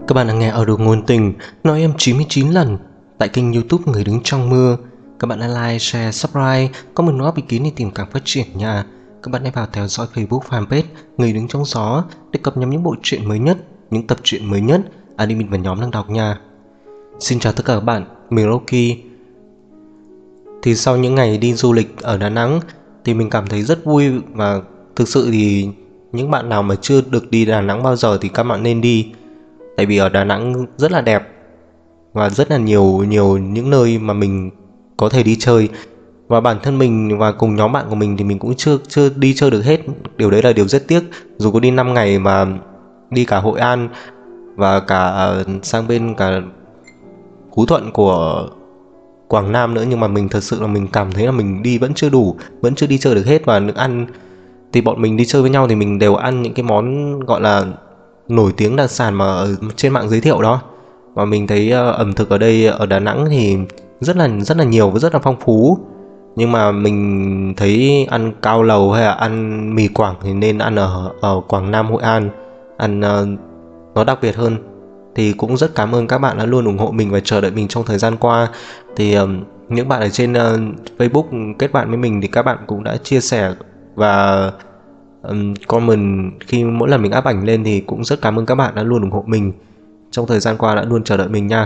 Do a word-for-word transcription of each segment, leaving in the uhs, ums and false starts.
Các bạn đang nghe audio ngôn tình nói em chín mươi chín lần tại kênh YouTube Người Đứng Trong Mưa. Các bạn hãy like, share, subscribe, comment góp ý kiến để tìm cảm phát triển nha. Các bạn hãy vào theo dõi Facebook fanpage Người Đứng Trong Gió để cập nhật những bộ truyện mới nhất, những tập truyện mới nhất admin và nhóm đang đọc nha. Xin chào tất cả các bạn, mình Rocky. Thì sau những ngày đi du lịch ở Đà Nẵng thì mình cảm thấy rất vui, và thực sự thì những bạn nào mà chưa được đi Đà Nẵng bao giờ thì các bạn nên đi. Tại vì ở Đà Nẵng rất là đẹp và rất là nhiều nhiều những nơi mà mình có thể đi chơi. Và bản thân mình và cùng nhóm bạn của mình thì mình cũng chưa chưa đi chơi được hết. Điều đấy là điều rất tiếc. Dù có đi năm ngày mà đi cả Hội An và cả sang bên cả Phú Thuận của Quảng Nam nữa, nhưng mà mình thật sự là mình cảm thấy là mình đi vẫn chưa đủ, vẫn chưa đi chơi được hết. Và nước ăn thì bọn mình đi chơi với nhau thì mình đều ăn những cái món gọi là nổi tiếng đặc sản mà ở trên mạng giới thiệu đó. Và mình thấy uh, ẩm thực ở đây ở Đà Nẵng thì rất là rất là nhiều và rất là phong phú. Nhưng mà mình thấy ăn cao lầu hay là ăn mì Quảng thì nên ăn ở ở Quảng Nam, Hội An, ăn uh, nó đặc biệt hơn. Thì cũng rất cảm ơn các bạn đã luôn ủng hộ mình và chờ đợi mình trong thời gian qua. Thì uh, những bạn ở trên uh, Facebook kết bạn với mình thì các bạn cũng đã chia sẻ và um, comment khi mỗi lần mình up ảnh lên, thì cũng rất cảm ơn các bạn đã luôn ủng hộ mình trong thời gian qua, đã luôn chờ đợi mình nha.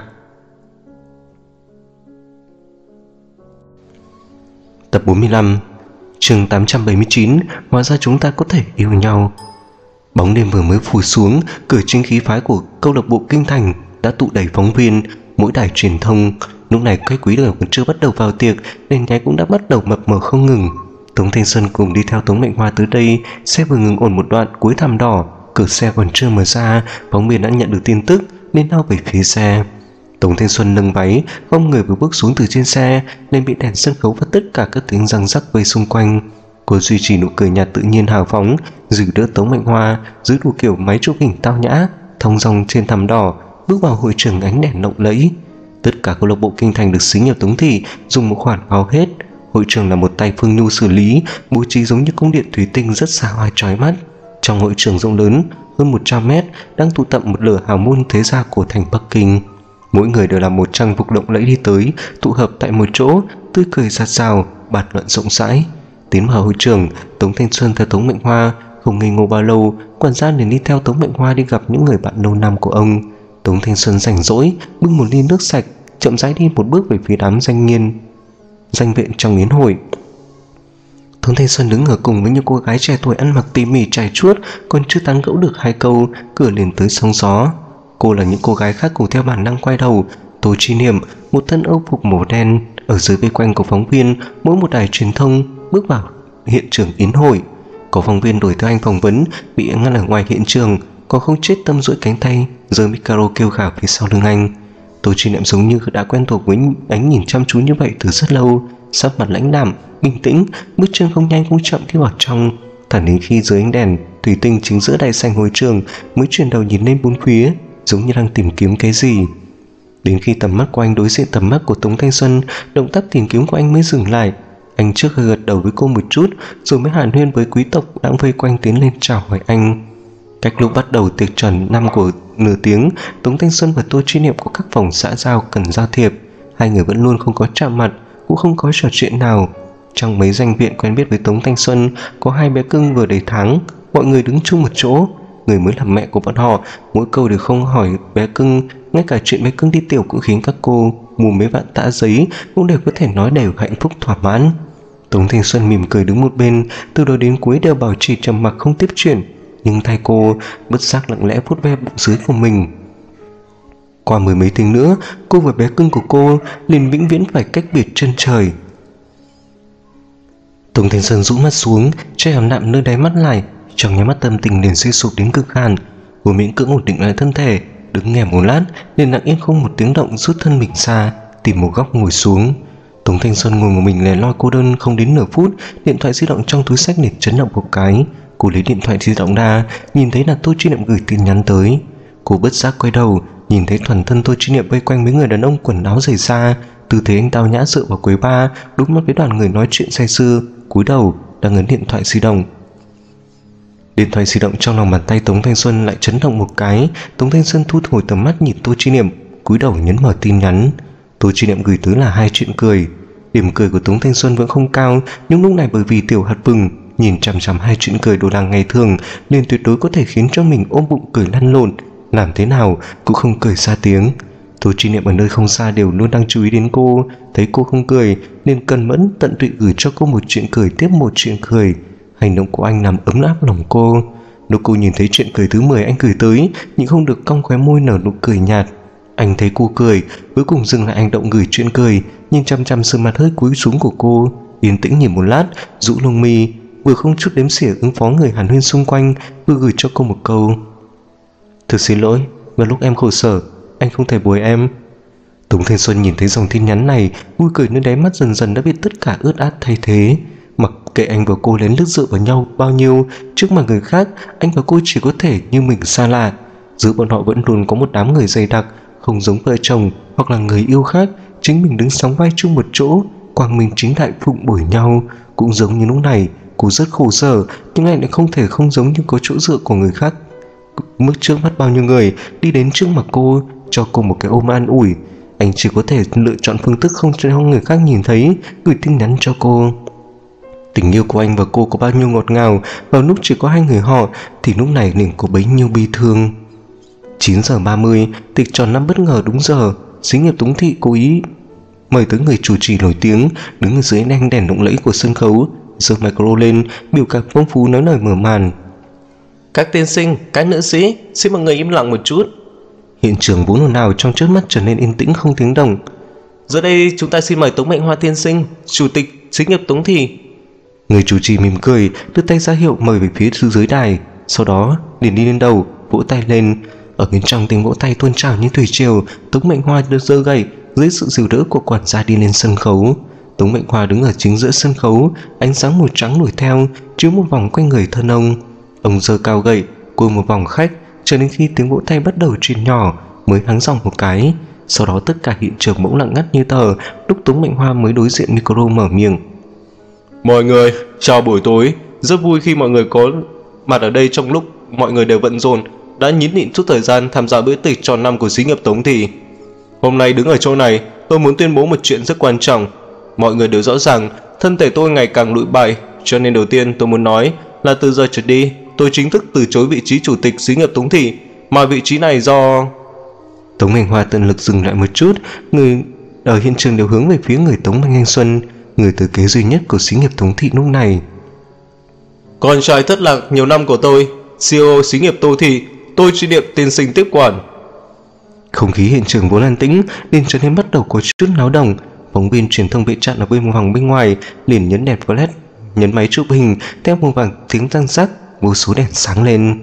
Tập bốn mươi lăm, chương tám trăm bảy mươi chín, hóa ra chúng ta có thể yêu nhau. Bóng đêm vừa mới phủ xuống, cửa chính khí phái của câu lạc bộ Kinh Thành đã tụ đầy phóng viên, mỗi đài truyền thông. Lúc này các quý đều còn chưa bắt đầu vào tiệc, đèn nháy cũng đã bắt đầu mập mờ không ngừng. Tống Thanh Xuân cùng đi theo Tống Mệnh Hoa tới đây. Xe vừa ngừng ổn một đoạn cuối thảm đỏ, cửa xe còn chưa mở ra, phóng viên đã nhận được tin tức nên lao về phía xe. Tống Thanh Xuân nâng váy, không người vừa bước xuống từ trên xe nên bị đèn sân khấu và tất cả các tiếng răng rắc vây xung quanh. Cô duy trì nụ cười nhạt tự nhiên hào phóng, giữ đỡ Tống Mệnh Hoa giữ đủ kiểu máy chụp hình tao nhã, thong dong trên thảm đỏ bước vào hội trường ánh đèn lộng lẫy. Tất cả câu lạc bộ Kinh Thành được xí nghiệp Tống thị dùng một khoản vào hết. Hội trường là một tay Phương Nhu xử lý, bố trí giống như cung điện thủy tinh rất xa hoa chói mắt. Trong hội trường rộng lớn hơn một trăm mét đang tụ tập một lửa hào môn thế gia của thành Bắc Kinh. Mỗi người đều là một trang phục lộng lẫy đi tới, tụ hợp tại một chỗ, tươi cười rạt rào, bàn luận rộng rãi. Tiến vào hội trường, Tống Thanh Xuân theo Tống Mệnh Hoa không ngây ngô bao lâu, quản gia liền đi theo Tống Mệnh Hoa đi gặp những người bạn lâu năm của ông. Tống Thanh Xuân rảnh rỗi bưng một ly nước sạch, chậm rãi đi một bước về phía đám danh nghiên danh viện trong yến hội. Tống Thanh Xuân đứng ở cùng với những cô gái trẻ tuổi ăn mặc tỉ mỉ trải chuốt, còn chưa tán gẫu được hai câu, cửa liền tới sóng gió. Cô là những cô gái khác cùng theo bản năng quay đầu. Tô Chi Niệm, một thân âu phục màu đen, ở dưới vây quanh của phóng viên mỗi một đài truyền thông, bước vào hiện trường yến hội. Có phóng viên đuổi theo anh phỏng vấn bị ngăn ở ngoài hiện trường, còn không chết tâm duỗi cánh tay giơ micro kêu gào phía sau lưng anh. Tô Chi Niệm giống như đã quen thuộc với ánh nhìn chăm chú như vậy từ rất lâu, sắc mặt lãnh đạm, bình tĩnh, bước chân không nhanh không chậm đi vào trong, thẳng đến khi dưới ánh đèn thủy tinh chính giữa đại sảnh hội trường mới chuyển đầu nhìn lên bốn phía, giống như đang tìm kiếm cái gì. Đến khi tầm mắt của anh đối diện tầm mắt của Tống Thanh Xuân, động tác tìm kiếm của anh mới dừng lại. Anh trước hơi gật đầu với cô một chút, rồi mới hàn huyên với quý tộc đang vây quanh tiến lên chào hỏi anh. Cách lúc bắt đầu tiệc tròn năm của nửa tiếng, Tống Thanh Xuân và Tô Chi Niệm có các phòng xã giao cần giao thiệp. Hai người vẫn luôn không có chạm mặt, cũng không có trò chuyện nào. Trong mấy danh viện quen biết với Tống Thanh Xuân có hai bé cưng vừa đầy tháng, mọi người đứng chung một chỗ. Người mới làm mẹ của bọn họ mỗi câu đều không hỏi bé cưng, ngay cả chuyện bé cưng đi tiểu cũng khiến các cô mua mấy vạn tã giấy cũng đều có thể nói đều hạnh phúc thỏa mãn. Tống Thanh Xuân mỉm cười đứng một bên, từ đầu đến cuối đều bảo trì trầm mặc không tiếp chuyện, nhưng thay cô bất giác lặng lẽ vuốt ve bụng dưới của mình. Qua mười mấy tiếng nữa, cô và bé cưng của cô liền vĩnh viễn phải cách biệt chân trời. Tống Thanh Xuân rũ mắt xuống, che ảm đạm nơi đáy mắt lại, trong nháy mắt tâm tình liền suy sụp đến cực hạn. Cô miễn cưỡng ổn định lại thân thể, đứng nghe một lát, liền lặng yên không một tiếng động rút thân mình ra, tìm một góc ngồi xuống. Tống Thanh Xuân ngồi một mình lẻ loi cô đơn không đến nửa phút, điện thoại di động trong túi xách liền chấn động một cái. Cô lấy điện thoại di động ra, nhìn thấy là Tô Chi Niệm gửi tin nhắn tới. Cô bất giác quay đầu, nhìn thấy toàn thân Tô Chi Niệm vây quanh mấy người đàn ông quần áo rời xa, tư thế anh tao nhã dựa vào quầy bar, đúng mắt với đoàn người nói chuyện say sưa, cúi đầu đang ấn điện thoại di động. Điện thoại di động trong lòng bàn tay Tống Thanh Xuân lại chấn động một cái. Tống Thanh Xuân thu hồi tầm mắt nhìn Tô Chi Niệm, cúi đầu nhấn mở tin nhắn. Tô Chi Niệm gửi tới là hai chuyện cười. Điểm cười của Tống Thanh Xuân vẫn không cao, nhưng lúc này bởi vì Tiểu Hạt Vừng nhìn chằm chằm hai chuyện cười đồ đằng ngày thường nên tuyệt đối có thể khiến cho mình ôm bụng cười lăn lộn, làm thế nào cũng không cười ra tiếng. Tô Chi Niệm ở nơi không xa đều luôn đang chú ý đến cô, thấy cô không cười nên cẩn mẫn tận tụy gửi cho cô một chuyện cười tiếp một chuyện cười. Hành động của anh làm ấm áp lòng cô. Lúc cô nhìn thấy chuyện cười thứ mười anh gửi tới, nhưng không được cong khóe môi nở nụ cười nhạt. Anh thấy cô cười, cuối cùng dừng lại hành động gửi chuyện cười, nhìn chăm chăm sườn mặt hơi cúi xuống của cô, yên tĩnh nhìn một lát, rũ lông mi, vừa không chút đếm xỉa ứng phó người hàn huyên xung quanh, vừa gửi cho cô một câu: "Thực xin lỗi, vào lúc em khổ sở, anh không thể bồi em." Tống Thanh Xuân nhìn thấy dòng tin nhắn này, vui cười nơi đáy mắt dần dần đã bị tất cả ướt át thay thế. Mặc kệ anh và cô lén lút dựa vào nhau bao nhiêu, trước mặt người khác, anh và cô chỉ có thể như mình xa lạ. Giữa bọn họ vẫn luôn có một đám người dày đặc, không giống vợ chồng hoặc là người yêu khác, chính mình đứng sóng vai chung một chỗ, quang minh chính đại phụng bồi nhau. Cũng giống như lúc này, cô rất khổ sở, nhưng anh lại không thể không giống như có chỗ dựa của người khác. Mức trước mắt bao nhiêu người đi đến trước mặt cô, cho cô một cái ôm an ủi, anh chỉ có thể lựa chọn phương thức không cho người khác nhìn thấy, gửi tin nhắn cho cô. Tình yêu của anh và cô có bao nhiêu ngọt ngào, vào lúc chỉ có hai người họ thì lúc này liền có bấy nhiêu bi thương. Chín giờ ba mươi, tiệc tròn năm bất ngờ đúng giờ. Xí nghiệp Tống Thị cố ý mời tới người chủ trì nổi tiếng, đứng ở dưới ánh đèn lộng lẫy của sân khấu, giơ micro lên, biểu cảm phong phú nói lời mở màn: "Các tiên sinh, các nữ sĩ, xin mọi người im lặng một chút." Hiện trường vốn ồn ào trong chớp mắt trở nên yên tĩnh không tiếng động. "Giờ đây chúng ta xin mời Tống Mệnh Hoa tiên sinh, chủ tịch xí nghiệp Tống Thị." Người chủ trì mỉm cười, đưa tay ra hiệu mời về phía dưới đài, sau đó liền đi lên đầu, vỗ tay lên. Ở bên trong tiếng vỗ tay tuôn trào như thủy triều. Tống Mệnh Hoa được giơ gậy dưới sự dìu đỡ của quản gia đi lên sân khấu. Tống Mệnh Hoa đứng ở chính giữa sân khấu, ánh sáng màu trắng nổi theo, chiếu một vòng quanh người thân ông. Ông giơ cao gậy, cua một vòng khách, cho đến khi tiếng vỗ tay bắt đầu truyền nhỏ mới hắng giọng một cái. Sau đó tất cả hiện trường bỗng lặng ngắt như tờ, lúc Tống Mệnh Hoa mới đối diện micro mở miệng: "Mọi người, chào buổi tối, rất vui khi mọi người có mặt ở đây trong lúc mọi người đều bận rộn, đã nhín nhịn chút thời gian tham gia bữa tiệc tròn năm của xí nghiệp Tống Thị. Hôm nay đứng ở chỗ này, tôi muốn tuyên bố một chuyện rất quan trọng. Mọi người đều rõ ràng, thân thể tôi ngày càng lụi bại, cho nên đầu tiên tôi muốn nói là từ giờ trở đi, tôi chính thức từ chối vị trí chủ tịch xí nghiệp Tống Thị, mà vị trí này do..." Tống Mệnh Hoa tận lực dừng lại một chút, người ở hiện trường đều hướng về phía người Tống Thanh Xuân, người thừa kế duy nhất của xí nghiệp Tống Thị lúc này. "Con trai thất lạc nhiều năm của tôi, xê e ô xí nghiệp Tô Thị, Tô Chi Niệm tiên sinh tiếp quản." Không khí hiện trường vốn an tĩnh nên trở nên bắt đầu có chút náo động. Phóng viên truyền thông bị chặn ở bên vòng bên ngoài liền nhấn đèn flash, nhấn máy chụp hình, theo một vàng tiếng răng rắc, vô số đèn sáng lên.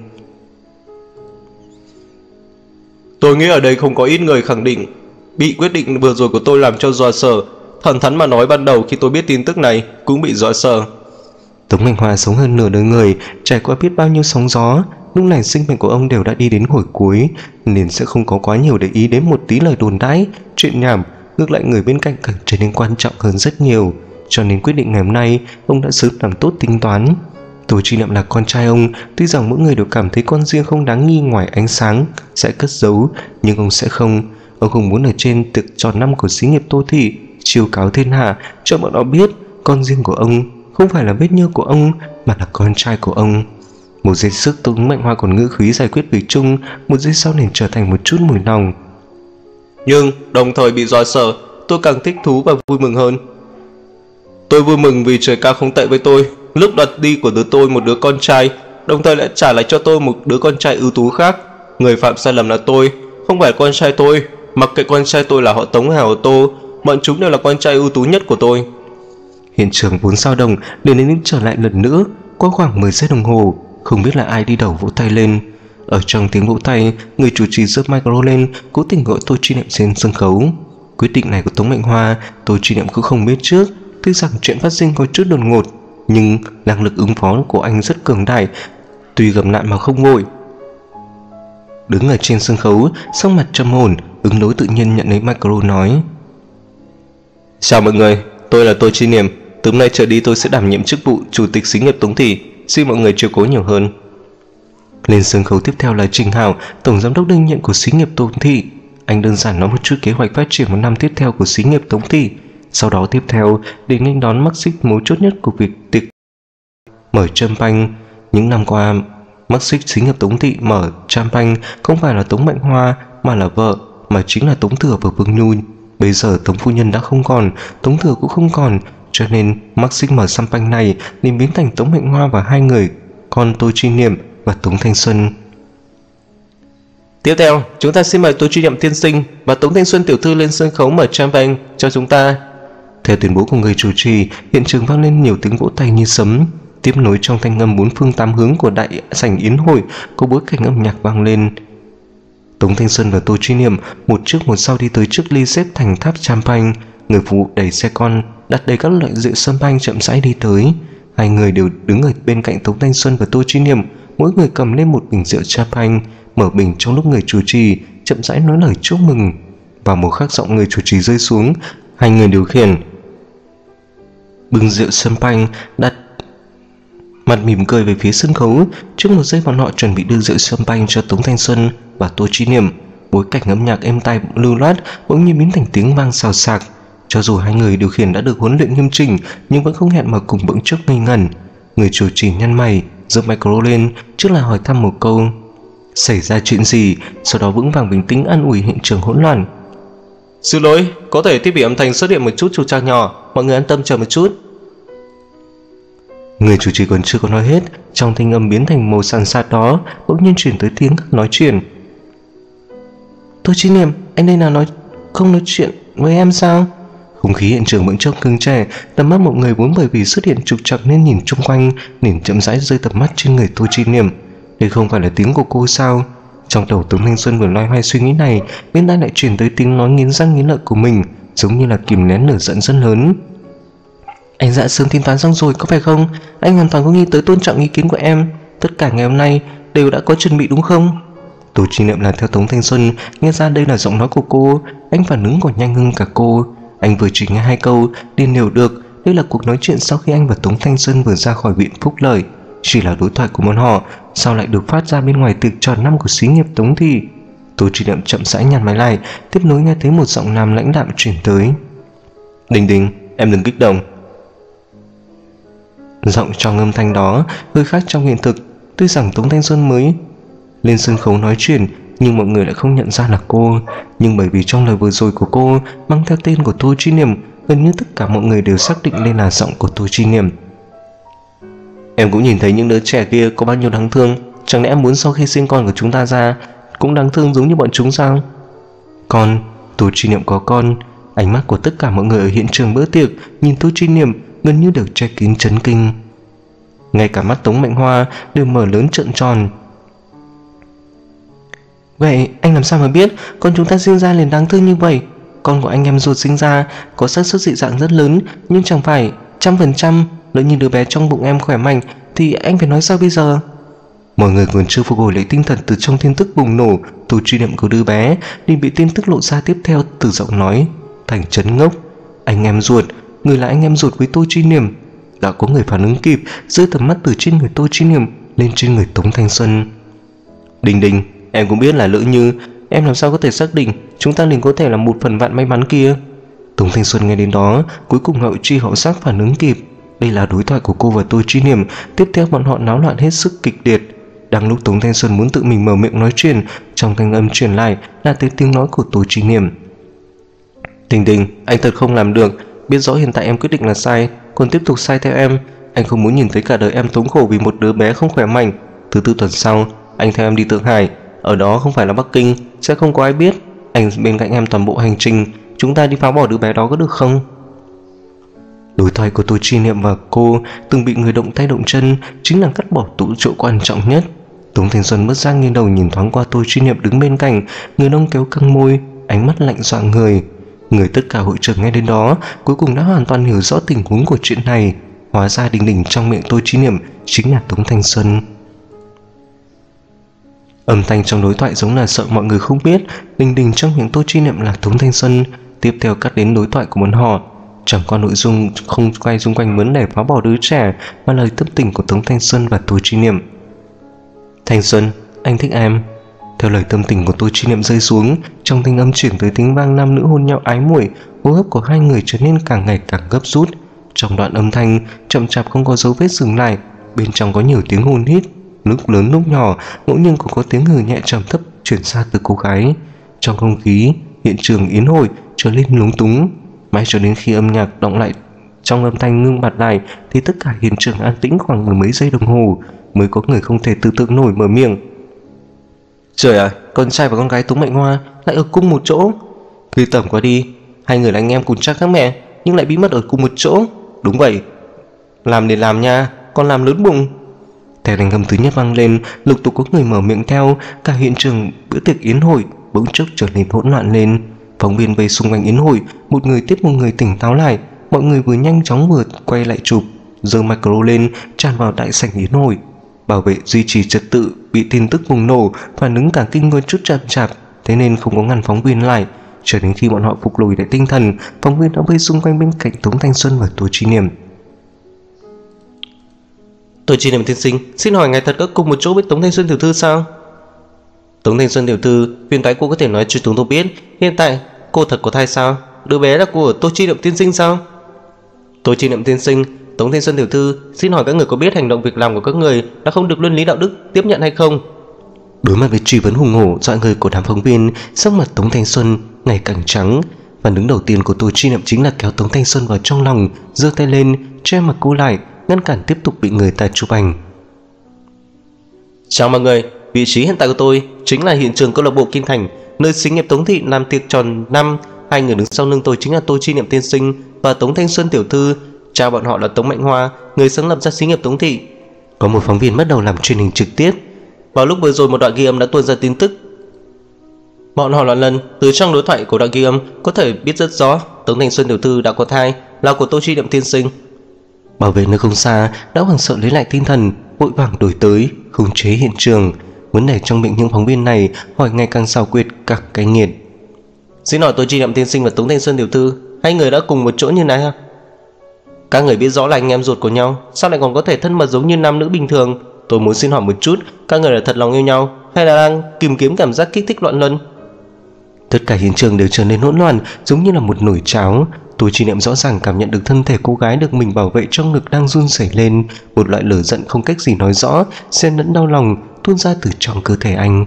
"Tôi nghĩ ở đây không có ít người khẳng định bị quyết định vừa rồi của tôi làm cho dọa sợ. Thẳng thắn mà nói, ban đầu khi tôi biết tin tức này cũng bị dọa sợ." Tống Mệnh Hoa sống hơn nửa đời người, trải qua biết bao nhiêu sóng gió, lúc này sinh mệnh của ông đều đã đi đến hồi cuối, nên sẽ không có quá nhiều để ý đến một tí lời đồn đãi, chuyện nhảm. Ngược lại người bên cạnh càng trở nên quan trọng hơn rất nhiều, cho nên quyết định ngày hôm nay ông đã sớm làm tốt tính toán. Tô Chi Niệm là con trai ông, tuy rằng mỗi người đều cảm thấy con riêng không đáng nghi ngoài ánh sáng sẽ cất giấu, nhưng ông sẽ không. Ông không muốn ở trên tiệc tròn năm của xí nghiệp Tô Thị chiêu cáo thiên hạ, cho bọn họ biết con riêng của ông không phải là vết nhơ của ông, mà là con trai của ông. Một giây sức Tống Mệnh Hoa còn ngữ khí giải quyết việc chung, một giây sau liền trở thành một chút mùi lòng. "Nhưng đồng thời bị dọa sợ, tôi càng thích thú và vui mừng hơn. Tôi vui mừng vì trời cao không tệ với tôi, lúc đoạt đi của đứa tôi một đứa con trai, đồng thời lại trả lại cho tôi một đứa con trai ưu tú khác. Người phạm sai lầm là tôi, không phải con trai tôi. Mặc kệ con trai tôi là họ Tống hay họ Tô, bọn chúng đều là con trai ưu tú nhất của tôi." Hiện trường vốn dao động liền đến trở lại lần nữa. Qua khoảng mười giây đồng hồ, không biết là ai đi đầu vỗ tay lên. Ở trong tiếng vỗ tay, người chủ trì giơ micro lên, cố tình gọi Tô Chi Niệm trên sân khấu. Quyết định này của Tống Mệnh Hoa, Tô Chi Niệm cũng không biết trước. Tuy rằng chuyện phát sinh có chút đột ngột, nhưng năng lực ứng phó của anh rất cường đại, tuy gặp nạn mà không vội. Đứng ở trên sân khấu, sắc mặt trầm ổn, ứng đối tự nhiên nhận lấy micro nói: "Chào mọi người, tôi là Tô Chi Niệm. Từ hôm nay trở đi tôi sẽ đảm nhiệm chức vụ chủ tịch xí nghiệp Tống Thị, xin mọi người chiếu cố nhiều hơn." Lên sân khấu tiếp theo là Trình Hảo, tổng giám đốc đương nhiệm của xí nghiệp Tống Thị. Anh đơn giản nói một chút kế hoạch phát triển một năm tiếp theo của xí nghiệp Tống Thị. Sau đó tiếp theo để nghênh đón mắc xích mấu chốt nhất của việc tiệc mở champagne. Những năm qua, mắc xích xí nghiệp Tống Thị mở champagne không phải là Tống Mạnh Hoa mà là vợ, mà chính là Tống Thừa và Vương Nhu. Bây giờ Tống phu nhân đã không còn, Tống Thừa cũng không còn, cho nên mắc xích mở champagne này liền biến thành Tống Mạnh Hoa và hai người con Tô Chi Niệm và Tống Thanh Xuân. Tiếp theo, chúng ta xin mời Tô Chi Niệm tiên sinh và Tống Thanh Xuân tiểu thư lên sân khấu mở champagne cho chúng ta. Theo tuyên bố của người chủ trì, hiện trường vang lên nhiều tiếng vỗ tay như sấm. Tiếp nối trong thanh âm bốn phương tám hướng của đại sảnh yến hội, có bối cảnh âm nhạc vang lên. Tống Thanh Xuân và Tô Chi Niệm một trước một sau đi tới trước ly xếp thành tháp champagne. Người phục vụ đẩy xe con đặt đầy các loại rượu champagne chậm rãi đi tới. Hai người đều đứng ở bên cạnh Tống Thanh Xuân và Tô Chi Niệm, mỗi người cầm lên một bình rượu champagne, mở bình trong lúc người chủ trì chậm rãi nói lời chúc mừng. Vào một khắc giọng người chủ trì rơi xuống, hai người điều khiển bưng rượu champagne đặt mặt mỉm cười về phía sân khấu. Trước một giây bọn họ chuẩn bị đưa rượu champagne cho Tống Thanh Xuân và Tô Chi Niệm, bối cảnh âm nhạc êm tai lưu loát bỗng nhiên biến thành tiếng vang xào xạc. Cho dù hai người điều khiển đã được huấn luyện nghiêm chỉnh, nhưng vẫn không hẹn mà cùng bỗng chốc ngây ngẩn. Người chủ trì nhăn mày, giơ micro lên, trước là hỏi thăm một câu: xảy ra chuyện gì? Sau đó vững vàng bình tĩnh an ủi hiện trường hỗn loạn: xin lỗi, có thể thiết bị âm thanh xuất hiện một chút trục trặc nhỏ, mọi người an tâm chờ một chút. Người chủ trì còn chưa có nói hết, trong thanh âm biến thành màu sàn sạt đó bỗng nhiên chuyển tới tiếng nói chuyện: Tô Chi Niệm, anh đây là nói không nói chuyện với em sao? Không khí hiện trường bỗng chốc cứng trẻ, tầm mắt mọi người vốn bởi vì xuất hiện trục trặc nên nhìn chung quanh, liền chậm rãi rơi tầm mắt trên người Tô Chi Niệm. Đây không phải là tiếng của cô sao? Trong đầu Tống Thanh Xuân vừa loay hoay suy nghĩ này, bên tai lại truyền tới tiếng nói nghiến răng nghiến lợi của mình, giống như là kìm nén lửa giận rất lớn. Anh đã sớm tính toán xong rồi có phải không? Anh hoàn toàn không nghĩ tới tôn trọng ý kiến của em. Tất cả ngày hôm nay đều đã có chuẩn bị đúng không? Tô Chi Niệm làm theo Tống Thanh Xuân, nghe ra đây là giọng nói của cô. Anh phản ứng còn nhanh hơn cả cô. Anh vừa chỉ nghe hai câu liền hiểu được đây là cuộc nói chuyện sau khi anh và Tống Thanh Xuân vừa ra khỏi viện Phúc Lợi. Chỉ là đối thoại của bọn họ sao lại được phát ra bên ngoài tiệc tròn năm của xí nghiệp Tống Thị? Tô Chi Niệm chậm rãi nhăn máy lại, tiếp nối nghe thấy một giọng nam lãnh đạm truyền tới: Đình Đình, em đừng kích động. Giọng trong âm thanh đó hơi khác trong hiện thực. Tuy rằng Tống Thanh Xuân mới lên sân khấu nói chuyện, nhưng mọi người lại không nhận ra là cô. Nhưng bởi vì trong lời vừa rồi của cô mang theo tên của Tô Chi Niệm, gần như tất cả mọi người đều xác định đây là giọng của Tô Chi Niệm. Em cũng nhìn thấy những đứa trẻ kia có bao nhiêu đáng thương. Chẳng lẽ em muốn sau khi sinh con của chúng ta ra cũng đáng thương giống như bọn chúng sao? Con, Tô Chi Niệm có con. Ánh mắt của tất cả mọi người ở hiện trường bữa tiệc nhìn Tô Chi Niệm gần như đều che kín chấn kinh. Ngay cả mắt Tống Mạnh Hoa đều mở lớn trợn tròn. Vậy anh làm sao mà biết con chúng ta sinh ra liền đáng thương như vậy? Con của anh em ruột sinh ra có xác suất dị dạng rất lớn, nhưng chẳng phải trăm phần trăm. Nếu như đứa bé trong bụng em khỏe mạnh thì anh phải nói sao bây giờ? Mọi người còn chưa phục hồi lại tinh thần từ trong tin tức bùng nổ Tô Chi Niệm của đứa bé, nên bị tin tức lộ ra tiếp theo từ giọng nói thành chấn ngốc. Anh em ruột, người là anh em ruột với Tô Chi Niệm. Đã có người phản ứng kịp, rơi tầm mắt từ trên người Tô Chi Niệm lên trên người Tống Thanh Xuân. Đình Đình, em cũng biết là lỡ như em làm sao có thể xác định chúng ta liền có thể là một phần vạn may mắn kia. Tống Thanh Xuân nghe đến đó, cuối cùng hậu chi hậu giác phản ứng kịp. Đây là đối thoại của cô và Tô Chi Niệm. Tiếp theo bọn họ náo loạn hết sức kịch liệt. Đang lúc Tống Thanh Xuân muốn tự mình mở miệng nói chuyện, trong thanh âm truyền lại là tới tiếng nói của Tô Chi Niệm: Đình Đình, anh thật không làm được. Biết rõ hiện tại em quyết định là sai, còn tiếp tục sai theo em. Anh không muốn nhìn thấy cả đời em thống khổ vì một đứa bé không khỏe mạnh. Thứ tư tuần sau, anh theo em đi Thượng Hải. Ở đó không phải là Bắc Kinh, sẽ không có ai biết. Anh bên cạnh em toàn bộ hành trình. Chúng ta đi phá bỏ đứa bé đó có được không? Đối thoại của Tô Chi Niệm và cô từng bị người động tay động chân, chính là cắt bỏ tụ chỗ quan trọng nhất. Tống Thanh Xuân bất giác nghiêng đầu nhìn thoáng qua Tô Chi Niệm đứng bên cạnh, người nông kéo căng môi, ánh mắt lạnh dọa người. Người tất cả hội trường nghe đến đó cuối cùng đã hoàn toàn hiểu rõ tình huống của chuyện này. Hóa ra Đình Đình trong miệng Tô Chi Niệm chính là Tống Thanh Xuân. Âm thanh trong đối thoại giống là sợ mọi người không biết Đình Đình trong miệng Tô Chi Niệm là Tống Thanh Xuân. Tiếp theo cắt đến đối thoại của bọn họ, chẳng qua nội dung không quay xung quanh vấn đề phá bỏ đứa trẻ, mà lời tâm tình của Tống Thanh Xuân và Tô Chi Niệm. Thanh Xuân, anh thích em. Theo lời tâm tình của tôi chi niệm rơi xuống, trong thanh âm chuyển tới tiếng vang nam nữ hôn nhau ái muội. Hô hấp của hai người trở nên càng ngày càng gấp rút. Trong đoạn âm thanh chậm chạp không có dấu vết dừng lại, bên trong có nhiều tiếng hôn hít, lúc lớn lúc nhỏ, ngẫu nhiên cũng có tiếng hừ nhẹ trầm thấp chuyển ra từ cô gái. Trong không khí, hiện trường yến hội trở lên lúng túng, mãi cho đến khi âm nhạc đọng lại, trong âm thanh ngưng bặt lại, thì tất cả hiện trường an tĩnh khoảng mười mấy giây đồng hồ, mới có người không thể tưởng tượng nổi mở miệng. Trời ạ, à, con trai và con gái Tống Mạnh Hoa lại ở cùng một chỗ. Ghê tởm quá đi, hai người là anh em cùng cha khác mẹ nhưng lại bí mật ở cùng một chỗ. Đúng vậy, làm để làm nha, còn làm lớn bụng. Theo thanh âm thứ nhất vang lên, lục tục có người mở miệng theo. Cả hiện trường bữa tiệc yến hội bỗng chốc trở nên hỗn loạn lên. Phóng viên vây xung quanh yến hội, một người tiếp một người tỉnh táo lại. Mọi người vừa nhanh chóng vừa quay lại chụp, giơ micro lên tràn vào đại sảnh yến hội. Bảo vệ duy trì trật tự bị tin tức bùng nổ, phản ứng cả kinh có chút chậm chạp, thế nên không có ngăn phóng viên lại. Cho đến khi bọn họ phục lùi lại tinh thần, phóng viên đã vây xung quanh bên cạnh Tống Thanh Xuân và Tô Chi Niệm. Tô Chi Niệm tiên sinh, xin hỏi ngài thật có cùng một chỗ với Tống Thanh Xuân tiểu thư sao? Tống Thanh Xuân tiểu thư, phiền toái cô có thể nói cho chúng tôi biết, hiện tại cô thật có thai sao? Đứa bé là của Tô Chi Niệm tiên sinh sao? Tô Chi Niệm tiên sinh, Tống Thanh Xuân tiểu thư, xin hỏi các người có biết hành động việc làm của các người đã không được luân lý đạo đức tiếp nhận hay không? Đối mặt với truy vấn hùng hổ dọa người của đám phóng viên, sắc mặt Tống Thanh Xuân ngày càng trắng. Phản ứng đầu tiên của Tô Chi Niệm chính là kéo Tống Thanh Xuân vào trong lòng, giơ tay lên che mặt cô lại, ngăn cản tiếp tục bị người ta chụp ảnh. Chào mọi người, vị trí hiện tại của tôi chính là hiện trường câu lạc bộ Kinh Thành, nơi xí nghiệp Tống thị làm tiệc tròn năm. Hai người đứng sau lưng tôi chính là Tô Chi Niệm tiên sinh và Tống Thanh Xuân tiểu thư. Cha bọn họ là Tống Mạnh Hoa, người sáng lập ra xí nghiệp Tống thị. Có một phóng viên bắt đầu làm truyền hình trực tiếp. Vào lúc vừa rồi một đoạn ghi âm đã tuôn ra tin tức. Bọn họ loạn lần, từ trong đối thoại của đoạn ghi âm có thể biết rất rõ Tống Thanh Xuân tiểu thư đã có thai, là của Tô Chi Niệm tiên sinh. Bảo vệ nơi không xa đã hoảng sợ lấy lại tinh thần, vội vàng đổi tới khống chế hiện trường. Vấn đề trong miệng những phóng viên này hỏi ngày càng xảo quyệt, càng cay nghiệt. Xin hỏi Tô Chi Niệm tiên sinh và Tống Thanh Xuân tiểu thư, hai người đã cùng một chỗ như này à? Các người biết rõ là anh em ruột của nhau, sao lại còn có thể thân mật giống như nam nữ bình thường? Tôi muốn xin hỏi một chút, các người là thật lòng yêu nhau hay là đang tìm kiếm cảm giác kích thích loạn luân? Tất cả hiện trường đều trở nên hỗn loạn, giống như là một nồi cháo. Tô Chi Niệm rõ ràng cảm nhận được thân thể cô gái được mình bảo vệ trong ngực đang run rẩy lên, một loại lửa giận không cách gì nói rõ, xen lẫn đau lòng tuôn ra từ trong cơ thể anh.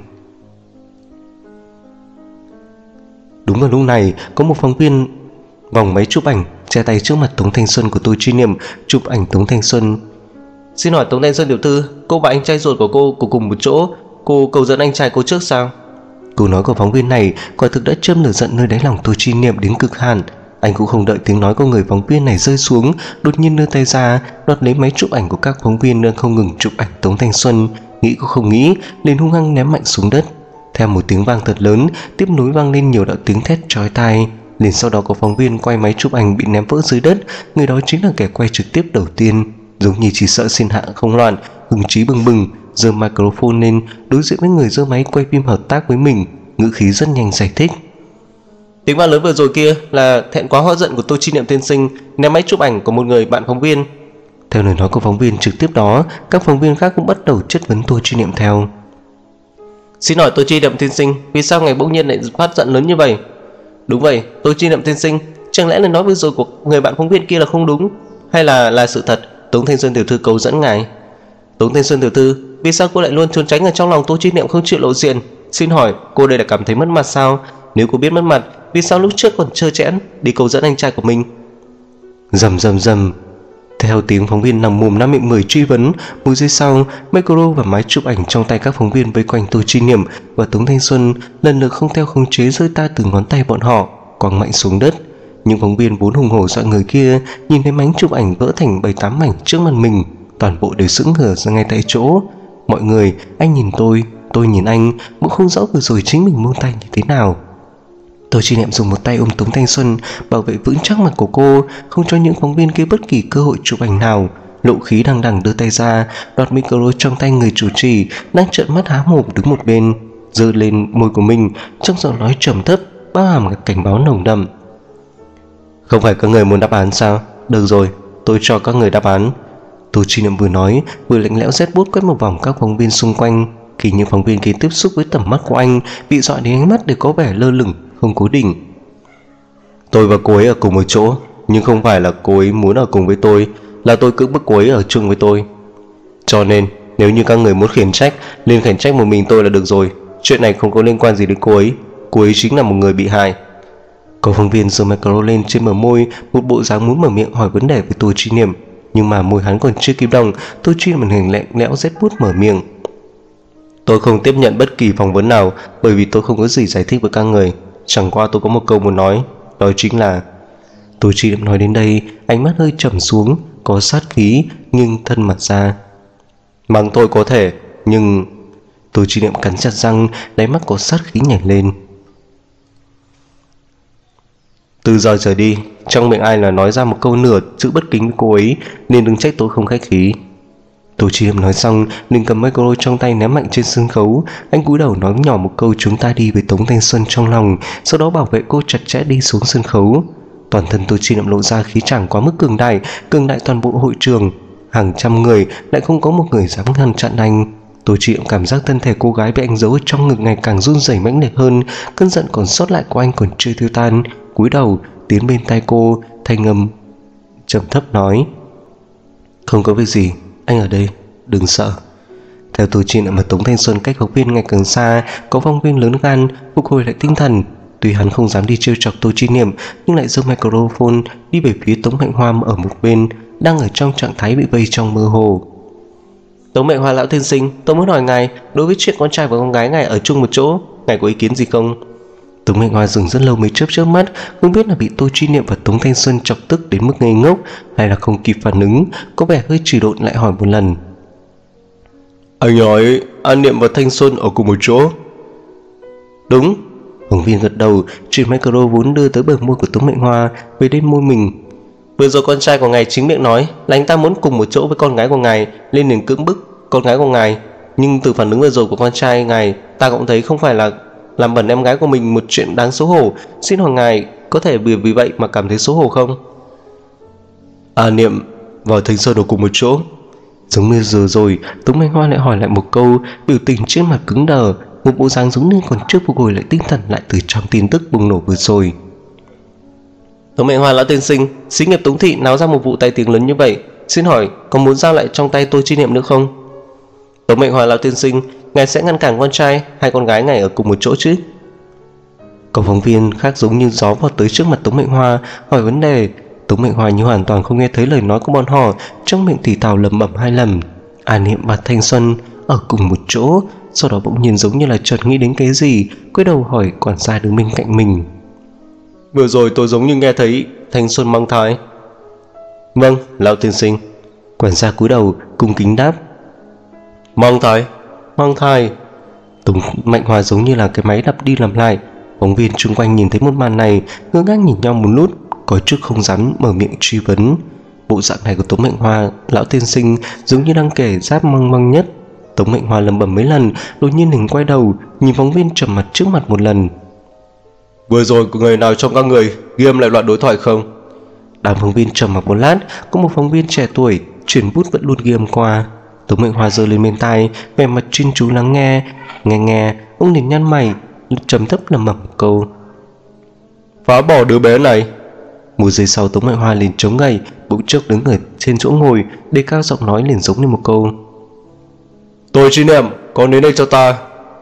Đúng vào lúc này, có một phóng viên vòng máy chụp ảnh che tay trước mặt Tống Thanh Xuân của Tô Chi Niệm, chụp ảnh Tống Thanh Xuân. Xin hỏi Tống Thanh Xuân tiểu thư, cô và anh trai ruột của cô cùng cùng một chỗ, cô cầu dẫn anh trai cô trước sao? Câu nói của phóng viên này quả thực đã châm lửa giận nơi đáy lòng Tô Chi Niệm đến cực hạn. Anh cũng không đợi tiếng nói của người phóng viên này rơi xuống, đột nhiên đưa tay ra đoạt lấy máy chụp ảnh của các phóng viên đang không ngừng chụp ảnh Tống Thanh Xuân. Nghĩ cũng không nghĩ, liền hung hăng ném mạnh xuống đất. Theo một tiếng vang thật lớn, tiếp nối vang lên nhiều đạo tiếng thét chói tai. Liền sau đó có phóng viên quay máy chụp ảnh bị ném vỡ dưới đất. Người đó chính là kẻ quay trực tiếp đầu tiên, giống như chỉ sợ thiên hạ không loạn, hứng chí bừng bừng, giơ microphone lên đối diện với người giơ máy quay phim hợp tác với mình, ngữ khí rất nhanh giải thích. Tiếng vang lớn vừa rồi kia là thẹn quá hóa giận của Tô Chi Niệm tiên sinh ném máy chụp ảnh của một người bạn phóng viên. Theo lời nói của phóng viên trực tiếp đó, các phóng viên khác cũng bắt đầu chất vấn Tô Chi Niệm theo. Xin hỏi Tô Chi Niệm tiên sinh, vì sao ngài bỗng nhiên lại phát giận lớn như vậy? Đúng vậy, Tô Chi Niệm tiên sinh, chẳng lẽ lời nói vừa rồi của người bạn phóng viên kia là không đúng, hay là là sự thật? Tống Thanh Xuân tiểu thư cầu dẫn ngài. Tống Thanh Xuân tiểu thư, vì sao cô lại luôn trốn tránh ở trong lòng Tô Chi Niệm không chịu lộ diện? Xin hỏi cô đây là cảm thấy mất mặt sao? Nếu cô biết mất mặt, vì sao lúc trước còn trơ trẽn đi cầu dẫn anh trai của mình? Rầm rầm rầm. Theo tiếng phóng viên nằm mồm năm miệng mười truy vấn, một giây sau, micro và máy chụp ảnh trong tay các phóng viên vây quanh Tô Chi Niệm và Tống Thanh Xuân lần lượt không theo khống chế rơi ta từ ngón tay bọn họ, quăng mạnh xuống đất. Những phóng viên vốn hùng hổ dọa người kia nhìn thấy máy chụp ảnh vỡ thành bảy tám mảnh trước mặt mình, toàn bộ đều sững ngờ ra ngay tại chỗ. Mọi người, anh nhìn tôi, tôi nhìn anh, cũng không rõ vừa rồi chính mình buông tay như thế nào. Tô Chi Niệm dùng một tay ôm Tống Thanh Xuân, bảo vệ vững chắc mặt của cô, không cho những phóng viên kia bất kỳ cơ hội chụp ảnh nào. Lộ khí đằng đằng đưa tay ra, đoạt micro trong tay người chủ trì đang trợn mắt há mồm đứng một bên, giơ lên môi của mình trong giọng nói trầm thấp bao hàm cả cảnh báo nồng đậm. Không phải các người muốn đáp án sao? Được rồi, tôi cho các người đáp án. Tô Chi Niệm vừa nói vừa lạnh lẽo rét buốt quét một vòng các phóng viên xung quanh. Khi những phóng viên kia tiếp xúc với tầm mắt của anh, bị dọa đến ánh mắt đều có vẻ lơ lửng, không cố định. Tôi và cô ấy ở cùng một chỗ, nhưng không phải là cô ấy muốn ở cùng với tôi, là tôi cưỡng bức cô ấy ở chung với tôi. Cho nên nếu như các người muốn khiển trách, liền khiển trách một mình tôi là được rồi. Chuyện này không có liên quan gì đến cô ấy. Cô ấy chính là một người bị hại. Có phóng viên giơ micro lên trên bờ môi, một bộ dáng muốn mở miệng hỏi vấn đề với Tô Chi Niệm, nhưng mà môi hắn còn chưa kịp động, Tô Chi Niệm hình lạnh lẽo rét buốt mở miệng. Tôi không tiếp nhận bất kỳ phỏng vấn nào, bởi vì tôi không có gì giải thích với các người. Chẳng qua tôi có một câu muốn nói, đó chính là... Tô Chi Niệm nói đến đây, ánh mắt hơi trầm xuống, có sát khí nhưng thân mặt ra. Mắng tôi có thể, nhưng... Tô Chi Niệm cắn chặt răng, đáy mắt có sát khí nhảy lên. Từ giờ trở đi, trong miệng ai là nói ra một câu nửa chữ bất kính với cô ấy, nên đừng trách tôi không khách khí. Tô Chi Niệm nói xong, liền cầm micro trong tay ném mạnh trên sân khấu. Anh cúi đầu nói nhỏ một câu chúng ta đi với Tống Thanh Xuân trong lòng, sau đó bảo vệ cô chặt chẽ đi xuống sân khấu. Toàn thân Tô Chi Niệm lộ ra khí chàng quá mức cường đại, cường đại toàn bộ hội trường. Hàng trăm người lại không có một người dám ngăn chặn anh. Tô Chi Niệm cảm giác thân thể cô gái bị anh giấu ở trong ngực ngày càng run rẩy mãnh liệt hơn, cơn giận còn sót lại của anh còn chưa tiêu tan. Cúi đầu tiến bên tai cô, thanh âm trầm thấp nói: "Không có việc gì, anh ở đây, đừng sợ." Theo Tô Chi Niệm mà Tống Thanh Xuân cách học viên ngày càng xa, có phóng viên lớn gan phục hồi lại tinh thần. Tuy hắn không dám đi trêu chọc Tô Chi Niệm, nhưng lại giơ microphone đi về phía Tống Mạnh Hoa ở một bên, đang ở trong trạng thái bị vây trong mơ hồ. "Tống Mạnh Hoa lão tiên sinh, tôi muốn hỏi ngài, đối với chuyện con trai và con gái ngài ở chung một chỗ, ngài có ý kiến gì không?" Tống Mạnh Hoa dừng rất lâu mới chớp chớp mắt, không biết là bị Tô Chi Niệm và Tống Thanh Xuân chọc tức đến mức ngây ngốc, hay là không kịp phản ứng, có vẻ hơi trì độn lại hỏi một lần. "Anh nói An Niệm và Thanh Xuân ở cùng một chỗ?" "Đúng." Phóng viên gật đầu, chuyển micro vốn đưa tới bờ môi của Tống Mạnh Hoa về đến môi mình. "Vừa rồi con trai của ngài chính miệng nói là anh ta muốn cùng một chỗ với con gái của ngài, nên liền cưỡng bức con gái của ngài. Nhưng từ phản ứng vừa rồi của con trai ngài, ta cũng thấy không phải là làm bẩn em gái của mình một chuyện đáng xấu hổ. Xin hỏi ngài có thể vì vì vậy mà cảm thấy xấu hổ không?" "An Niệm và Thanh Xuân ở cùng một chỗ?" Giống như vừa rồi, Tống Mạnh Hoa lại hỏi lại một câu, biểu tình trên mặt cứng đờ, một bộ dáng giống như còn chưa phục hồi lại tinh thần lại từ trong tin tức bùng nổ vừa rồi. "Tống Mạnh Hoa lão tiên sinh, xí nghiệp Tống thị náo ra một vụ tai tiếng lớn như vậy, xin hỏi có muốn giao lại trong tay Tô Chi Niệm nữa không?" "Tống Mạnh Hoa lão tiên sinh, ngài sẽ ngăn cản con trai hay con gái ngài ở cùng một chỗ chứ?" Có phóng viên khác giống như gió vọt tới trước mặt Tống Mạnh Hoa hỏi vấn đề. Tống Mạnh Hoa như hoàn toàn không nghe thấy lời nói của bọn họ, trong miệng thì thào lẩm bẩm hai lần: An Niệm và Thanh Xuân ở cùng một chỗ. Sau đó bỗng nhiên giống như là chợt nghĩ đến cái gì, quay đầu hỏi quản gia đứng bên cạnh mình: "Vừa rồi tôi giống như nghe thấy Thanh Xuân mang thai." "Vâng, lão tiên sinh." Quản gia cúi đầu cung kính đáp: "Mang thai, mang thai." Tống Mạnh Hoa giống như là cái máy lặp đi lặp lại. Phóng viên chung quanh nhìn thấy một màn này, ngơ ngác nhìn nhau một lúc, có chút không dám mở miệng truy vấn. Bộ dạng này của Tống Mạnh Hoa lão tiên sinh giống như đang kể giáp măng măng nhất. Tống Mạnh Hoa lẩm bẩm mấy lần, đột nhiên hình quay đầu nhìn phóng viên trầm mặt trước mặt một lần: "Vừa rồi có người nào trong các người ghi âm lại đoạn đối thoại không?" Đám phóng viên trầm mặc một lát, có một phóng viên trẻ tuổi chuyển bút vẫn luôn ghi âm qua. Tống Mạnh Hoa giơ lên bên tai, vẻ mặt chuyên chú lắng nghe. Nghe nghe, ông liền nhăn mày, trầm thấp lẩm bẩm một câu: "Phá bỏ đứa bé này." Một giây sau, Tống Mạnh Hoa liền chống gậy, bỗng chốc đứng ở trên chỗ ngồi, đề cao giọng nói liền giống như một câu: "Tô Chi Niệm, con đến đây cho ta."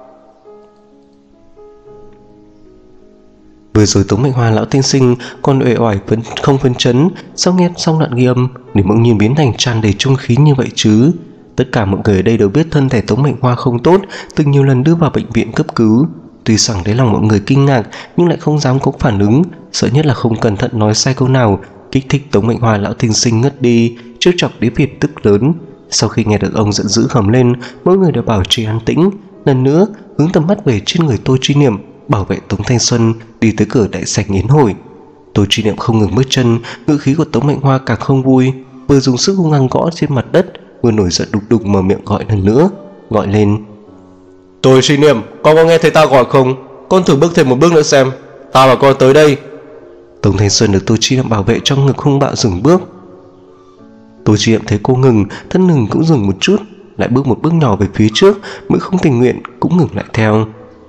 Vừa rồi Tống Mạnh Hoa lão tiên sinh còn uể oải vẫn không phấn chấn, sau nghe xong đoạn ghi âm để bỗng nhiên biến thành tràn đầy trung khí như vậy chứ. Tất cả mọi người ở đây đều biết thân thể Tống Mạnh Hoa không tốt, từng nhiều lần đưa vào bệnh viện cấp cứu. Tuy rằng đáy lòng mọi người kinh ngạc nhưng lại không dám có phản ứng, sợ nhất là không cẩn thận nói sai câu nào kích thích Tống Mạnh Hoa lão tiên sinh ngất đi, trêu chọc đến việc tức lớn. Sau khi nghe được ông giận dữ gầm lên, mỗi người đều bảo trì an tĩnh, lần nữa hướng tầm mắt về trên người Tô Chi Niệm, bảo vệ Tống Thanh Xuân đi tới cửa đại sảnh yến hội. Tô Chi Niệm không ngừng bước chân, ngữ khí của Tống Mạnh Hoa càng không vui, vừa dùng sức hung hăng gõ trên mặt đất, vừa nổi giận đục đục mở miệng gọi lần nữa, gọi lên: "Tô Chi Niệm, con có nghe thấy ta gọi không? Con thử bước thêm một bước nữa xem, ta và con tới đây." Tống Thanh Xuân được Tô Chi Niệm bảo vệ trong ngực hung bạo dừng bước. Tô Chi Niệm thấy cô ngừng, thân ngừng cũng dừng một chút, lại bước một bước nhỏ về phía trước, mới không tình nguyện cũng ngừng lại theo.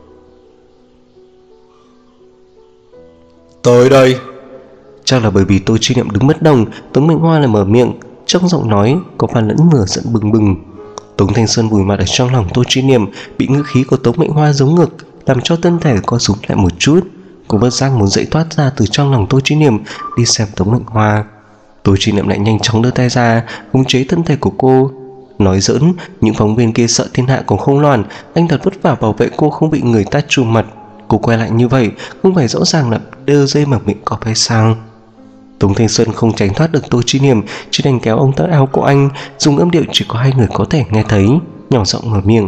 Tới đây. Chắc là bởi vì Tô Chi Niệm đứng bất động, Tống Mệnh Hoa lại mở miệng, trong giọng nói có pha lẫn lửa giận bừng bừng. Tống Thanh Xuân vùi mặt ở trong lòng Tô Chi Niệm, bị ngữ khí của Tống Mệnh Hoa giống ngược, làm cho thân thể co rúm lại một chút. Cô bất giác muốn dậy thoát ra từ trong lòng Tô Chi Niệm, đi xem Tống Mệnh Hoa. Tô Chi Niệm lại nhanh chóng đưa tay ra khống chế thân thể của cô. Nói giỡn, những phóng viên kia sợ thiên hạ còn không loạn, anh thật vất vả bảo vệ cô không bị người ta trùm mặt. Cô quay lại như vậy, không phải rõ ràng là đơ dây mà miệng cọp hay sao? Tống Thanh Xuân không tránh thoát được Tô Chi Niệm, chỉ đành kéo ông tắt áo của anh, dùng âm điệu chỉ có hai người có thể nghe thấy, nhỏ giọng mở miệng.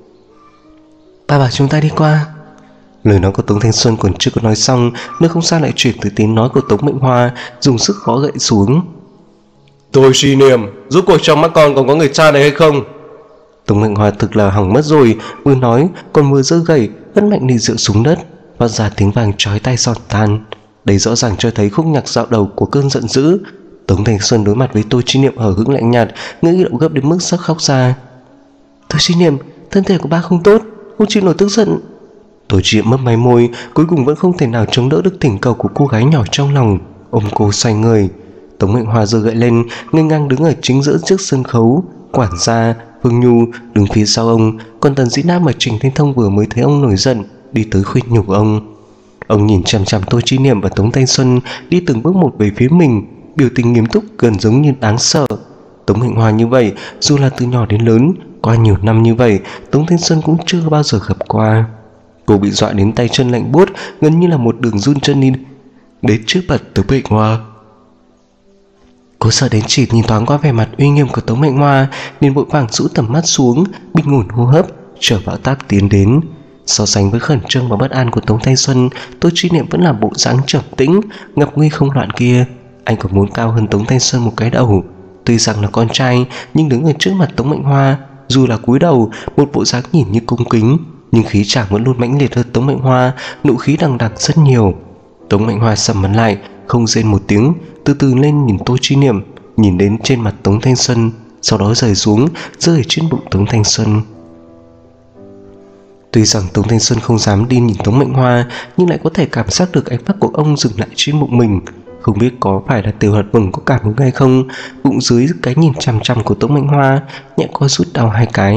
Ba bảo chúng ta đi qua. Lời nói của Tống Thanh Xuân còn chưa có nói xong, nơi không xa lại chuyển tới tiếng nói của Tống Mệnh Hoa, dùng sức gõ gậy xuống. Tô Chi Niệm, rốt cuộc trong mắt con còn có người cha này hay không? Tống Mệnh Hoa thực là hỏng mất rồi, vừa nói còn vừa giơ gậy hất mạnh ly rượu xuống đất, phát ra tiếng vang chói tai giòn tan. Đây rõ ràng cho thấy khúc nhạc dạo đầu của cơn giận dữ. Tống Thanh Xuân đối mặt với Tô Chi Niệm hờ hững lạnh nhạt, ngữ điệu gấp đến mức sắp khóc ra. Tô Chi Niệm, thân thể của ba không tốt, không chịu nổi tức giận. Tô Chi Niệm mấp máy môi, cuối cùng vẫn không thể nào chống đỡ được thỉnh cầu của cô gái nhỏ trong lòng, ôm cô xoay người. Tống Mệnh Hoa giơ gậy lên, nghênh ngang đứng ở chính giữa trước sân khấu. Quản gia Phương Nhu đứng phía sau ông, còn Tần Dĩ Nam và Trình Thiên Thông vừa mới thấy ông nổi giận, đi tới khuyên nhủ ông. Ông nhìn chằm chằm Tô Chi Niệm và Tống Thanh Xuân đi từng bước một về phía mình, biểu tình nghiêm túc gần giống như đáng sợ. Tống Mệnh Hoa như vậy, dù là từ nhỏ đến lớn, qua nhiều năm như vậy, Tống Thanh Xuân cũng chưa bao giờ gặp qua. Cô bị dọa đến tay chân lạnh buốt, gần như là một đường run chân đi đến trước mặt Tống Mệnh Hoa. Cô sợ đến chỉ nhìn thoáng qua vẻ mặt uy nghiêm của Tống Mệnh Hoa, nên vội vàng rũ tầm mắt xuống, bình ổn hô hấp, chờ bão táp tiến đến. So sánh với khẩn trương và bất an của Tống Thanh Xuân, Tô Chi Niệm vẫn là bộ dáng trầm tĩnh, ngập nguy không loạn kia. Anh còn muốn cao hơn Tống Thanh Xuân một cái đầu. Tuy rằng là con trai, nhưng đứng ở trước mặt Tống Mệnh Hoa, dù là cúi đầu, một bộ dáng nhìn như cung kính, nhưng khí chàng vẫn luôn mãnh liệt hơn Tống Mệnh Hoa, nụ khí đằng đằng rất nhiều. Tống Mệnh Hoa sầm mặt lại, không rên một tiếng, từ từ lên nhìn Tô Chi Niệm, nhìn đến trên mặt Tống Thanh Xuân, sau đó rời xuống, rơi ở trên bụng Tống Thanh Xuân. Tuy rằng Tống Thanh Xuân không dám đi nhìn Tống Mệnh Hoa, nhưng lại có thể cảm giác được ánh mắt của ông dừng lại trên bụng mình. Không biết có phải là Tiểu Hạt Vừng có cảm ứng hay không, bụng dưới cái nhìn chằm chằm của Tống Mệnh Hoa nhẹ co rút đau hai cái.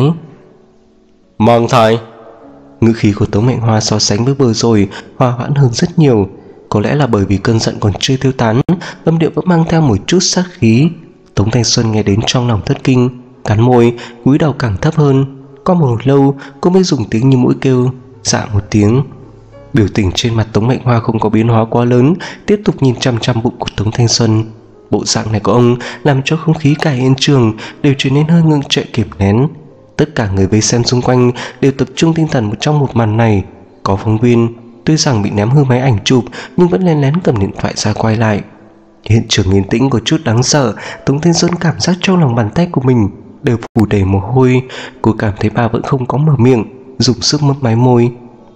Mang thai. Ngữ khí của Tống Mệnh Hoa so sánh với vừa rồi hòa hoãn hơn rất nhiều. Có lẽ là bởi vì cơn giận còn chưa tiêu tán, âm điệu vẫn mang theo một chút sát khí. Tống Thanh Xuân nghe đến trong lòng thất kinh, cắn môi, cúi đầu càng thấp hơn. Có một hồi lâu cô mới dùng tiếng như mũi kêu dạ một tiếng. Biểu tình trên mặt Tống Mệnh Hoa không có biến hóa quá lớn, tiếp tục nhìn chăm chăm bụng của Tống Thanh Xuân. Bộ dạng này của ông làm cho không khí cả hiện trường đều trở nên hơi ngưng trệ kìm nén. Tất cả người vây xem xung quanh đều tập trung tinh thần trong một màn này. Có phóng viên tuy rằng bị ném hư máy ảnh chụp, nhưng vẫn lén lén cầm điện thoại ra quay lại. Hiện trường yên tĩnh có chút đáng sợ. Tống Thanh Xuân cảm giác trong lòng bàn tay của mình đều phủ đầy mồ hôi. Cô cảm thấy ba vẫn không có mở miệng, dùng sức mấp máy môi.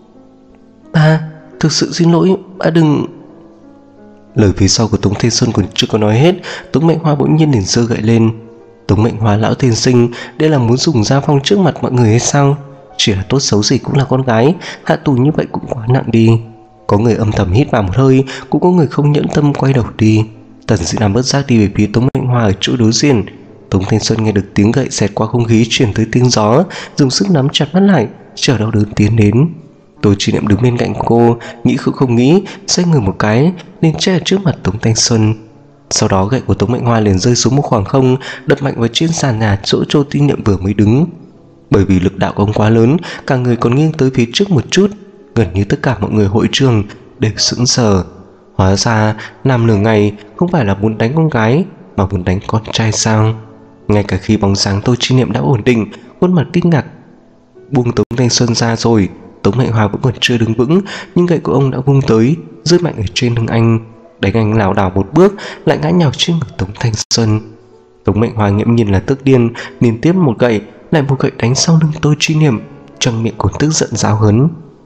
Ba, thực sự xin lỗi, ba đừng... Lời phía sau của Tống Thanh Xuân còn chưa có nói hết, Tống Mệnh Hoa bỗng nhiên liền giơ gậy lên. Tống Mệnh Hoa lão tiên sinh, đây là muốn dùng gia phong trước mặt mọi người hay sao? Chỉ là tốt xấu gì cũng là con gái, hạ tù như vậy cũng quá nặng đi. Có người âm thầm hít vào một hơi, cũng có người không nhẫn tâm quay đầu đi. Tần Dĩ Nam bất giác đi về phía Tống Mệnh Hoa ở chỗ đối diện. Tống Thanh Xuân nghe được tiếng gậy xẹt qua không khí truyền tới tiếng gió, dùng sức nắm chặt mắt lại, chờ đau đớn tiến đến. Tô Chi Niệm đứng bên cạnh cô, nghĩ cũng không nghĩ, xoay người một cái, lên che trước mặt Tống Thanh Xuân. Sau đó gậy của Tống Mệnh Hoa liền rơi xuống một khoảng không, đập mạnh vào trên sàn nhà chỗ Tô Chi Niệm vừa mới đứng. Bởi vì lực đạo của ông quá lớn, cả người còn nghiêng tới phía trước một chút, gần như tất cả mọi người hội trường đều sững sờ. Hóa ra làm nửa ngày không phải là muốn đánh con gái, mà muốn đánh con trai sao? Ngay cả khi bóng dáng Tô Chi Niệm đã ổn định, khuôn mặt kinh ngạc buông Tống Thanh Xuân ra rồi, Tống Mệnh Hoa vẫn còn chưa đứng vững, nhưng gậy của ông đã vung tới, rơi mạnh ở trên lưng anh, đánh anh lảo đảo một bước, lại ngã nhào trên ngực Tống Thanh Xuân. Tống Mệnh Hoa nghiễm nhiên là tức điên, liên tiếp một gậy, lại một gậy đánh sau lưng Tô Chi Niệm, trong miệng còn tức giận giáo hấn.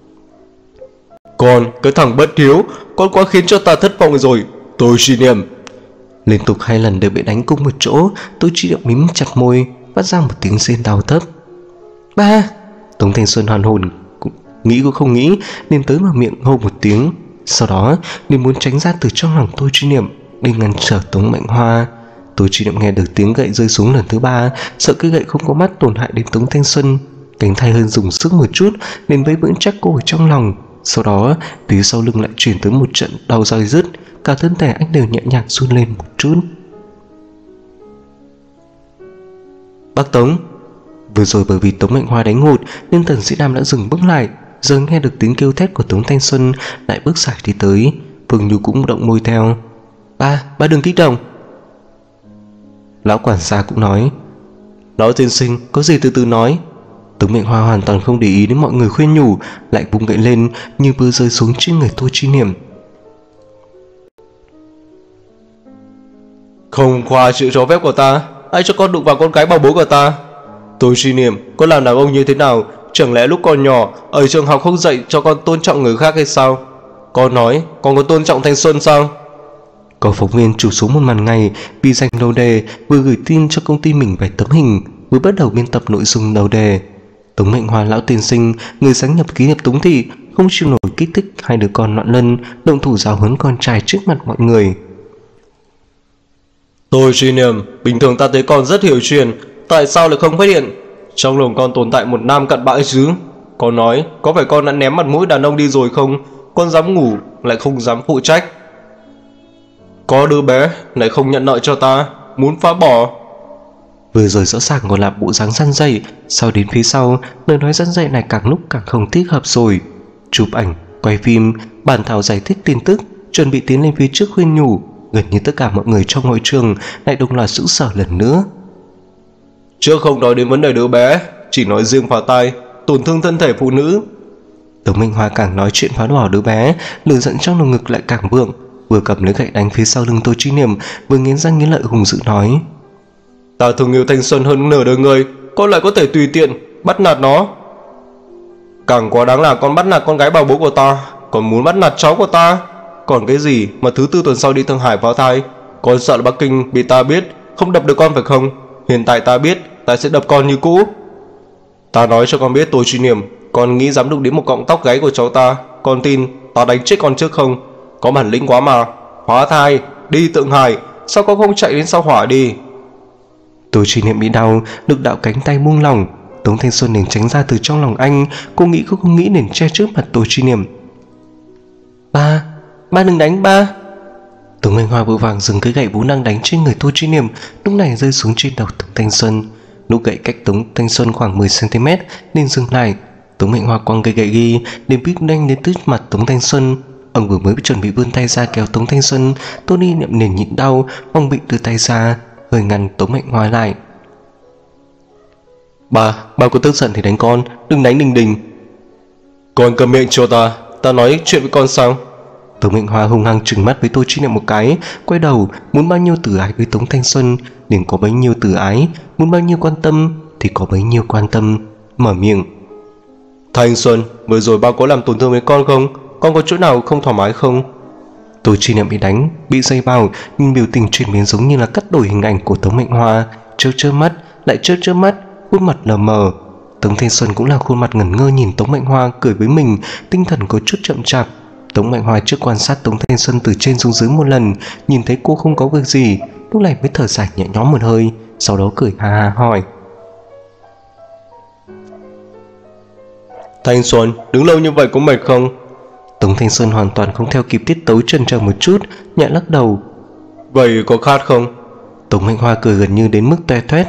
Con, cái thằng bất hiếu, con quá khiến cho ta thất vọng rồi, Tô Chi Niệm. Liên tục hai lần đều bị đánh cùng một chỗ, Tô Chi Niệm mím chặt môi, phát ra một tiếng rên đau thấp. Ba! Tống Thanh Xuân hoàn hồn, cũng nghĩ cũng không nghĩ nên tới mở miệng hô một tiếng. Sau đó nên muốn tránh ra từ trong lòng Tô Chi Niệm để ngăn trở Tống Mạnh Hoa. Tô Chi Niệm nghe được tiếng gậy rơi xuống lần thứ ba, sợ cái gậy không có mắt tổn hại đến Tống Thanh Xuân, cánh tay hơn dùng sức một chút nên mới vững chắc cô ở trong lòng. Sau đó phía sau lưng lại chuyển tới một trận đau dai dứt, cả thân thể anh đều nhẹ nhàng run lên một chút. Bác Tống! Vừa rồi bởi vì Tống Mạnh Hoa đánh hụt nên Tần Sĩ Nam đã dừng bước lại, giờ nghe được tiếng kêu thét của Tống Thanh Xuân lại bước dài đi tới. Phương Nhu cũng động môi theo. Ba, ba đừng kích động. Lão quản gia cũng nói. Lão tiên sinh, có gì từ từ nói. Tống Mạnh Hoa hoàn toàn không để ý đến mọi người khuyên nhủ, lại vung gậy lên như vừa rơi xuống trên người Tô Chi Niệm. Không qua sự cho phép của ta, ai cho con đụng vào con gái bảo bối của ta? Tô Chi Niệm, con làm đàn ông như thế nào? Chẳng lẽ lúc còn nhỏ ở trường học không dạy cho con tôn trọng người khác hay sao? Con nói con có tôn trọng Thanh Xuân sao? Có phóng viên chụp xuống một màn ngày vì dành đầu đề, vừa gửi tin cho công ty mình vài tấm hình, vừa bắt đầu biên tập nội dung đầu đề. Tống Mạnh Hoa lão tiên sinh, người sáng nhập ký hiệp Tống thị, không chịu nổi kích thích hai đứa con loạn lân, động thủ giáo huấn con trai trước mặt mọi người. Tô Chi Niệm, bình thường ta thấy con rất hiểu chuyện, tại sao lại không phát hiện? Trong lòng con tồn tại một nam cặn bã chứ? Con nói có phải con đã ném mặt mũi đàn ông đi rồi không? Con dám ngủ lại không dám phụ trách. Có đứa bé lại không nhận nợ cho ta, muốn phá bỏ. Vừa rồi rõ ràng còn là bộ dáng răn dậy, sau đến phía sau lời nói răn dậy này càng lúc càng không thích hợp rồi. Chụp ảnh, quay phim, bàn thảo giải thích tin tức, chuẩn bị tiến lên phía trước khuyên nhủ. Gần như tất cả mọi người trong hội trường lại đồng loạt sững sờ lần nữa. Trước không nói đến vấn đề đứa bé, chỉ nói riêng phá thai, tổn thương thân thể phụ nữ. Tống Minh Hoa càng nói chuyện phá bỏ đứa bé, lửa giận trong lồng ngực lại càng vượng, vừa cầm lấy gậy đánh phía sau lưng Tô Chi Niệm, vừa nghiến răng nghiến lợi hùng dữ nói. Ta thương yêu Thanh Xuân hơn nửa đời người, con lại có thể tùy tiện bắt nạt nó. Càng quá đáng là con bắt nạt con gái bảo bố của ta, còn muốn bắt nạt cháu của ta. Còn cái gì mà thứ tư tuần sau đi Thượng Hải phá thai? Con sợ là Bắc Kinh bị ta biết không đập được con phải không? Hiện tại ta biết, ta sẽ đập con như cũ. Ta nói cho con biết Tô Chi Niệm, con nghĩ dám đụng đến một cọng tóc gáy của cháu ta, con tin ta đánh chết con trước không? Có bản lĩnh quá mà. Phá thai, đi Thượng Hải, sao con không chạy đến sao Hỏa đi? Tô Chi Niệm bị đau, lực đạo cánh tay buông lỏng. Tống Thanh Xuân liền tránh ra từ trong lòng anh, cô nghĩ cô không nghĩ liền che trước mặt Tô Chi Niệm. Ba, ba đừng đánh ba. Tống Mạnh Hoa vội vàng dừng cái gậy vốn đang đánh trên người Tô Chi Niệm, lúc này rơi xuống trên đầu Tống Thanh Xuân. Lúc gậy cách Tống Thanh Xuân khoảng mười xăng ti mét nên dừng lại. Tống Mạnh Hoa quăng cây gậy ghi đến bít nhanh đến trước mặt Tống Thanh Xuân. Ông vừa mới chuẩn bị vươn tay ra kéo Tống Thanh Xuân, Tô Chi Niệm liền nhịn đau, ông bị đưa tay ra, hơi ngăn Tống Mạnh Hoa lại. Bà, bà có tức giận thì đánh con, đừng đánh Đình Đình. Con cầm miệng cho ta, ta nói chuyện với con sao? Tống Mạnh Hoa hung hăng trừng mắt với Tô Chi Niệm một cái, quay đầu muốn bao nhiêu từ ái với Tống Thanh Xuân liền có bấy nhiêu từ ái, muốn bao nhiêu quan tâm thì có bấy nhiêu quan tâm, mở miệng. Thanh Xuân, vừa rồi ba có làm tổn thương với con không? Con có chỗ nào không thoải mái không? Tô Chi Niệm bị đánh, bị dây vào, nhưng biểu tình chuyển biến giống như là cắt đổi hình ảnh của Tống Mạnh Hoa, chớp chớp mắt, lại chớp chớp mắt, khuôn mặt lờ mờ. Tống Thanh Xuân cũng là khuôn mặt ngẩn ngơ nhìn Tống Mạnh Hoa cười với mình, tinh thần có chút chậm chạp. Tống Mạnh Hoa trước quan sát Tống Thanh Xuân từ trên xuống dưới một lần, nhìn thấy cô không có việc gì, lúc này mới thở dài nhẹ nhõm một hơi, sau đó cười ha ha hỏi. Thanh Xuân, đứng lâu như vậy có mệt không? Tống Thanh Xuân hoàn toàn không theo kịp tiết tấu, chần chờ một chút, nhẹ lắc đầu. Vậy có khát không? Tống Mạnh Hoa cười gần như đến mức toe toét.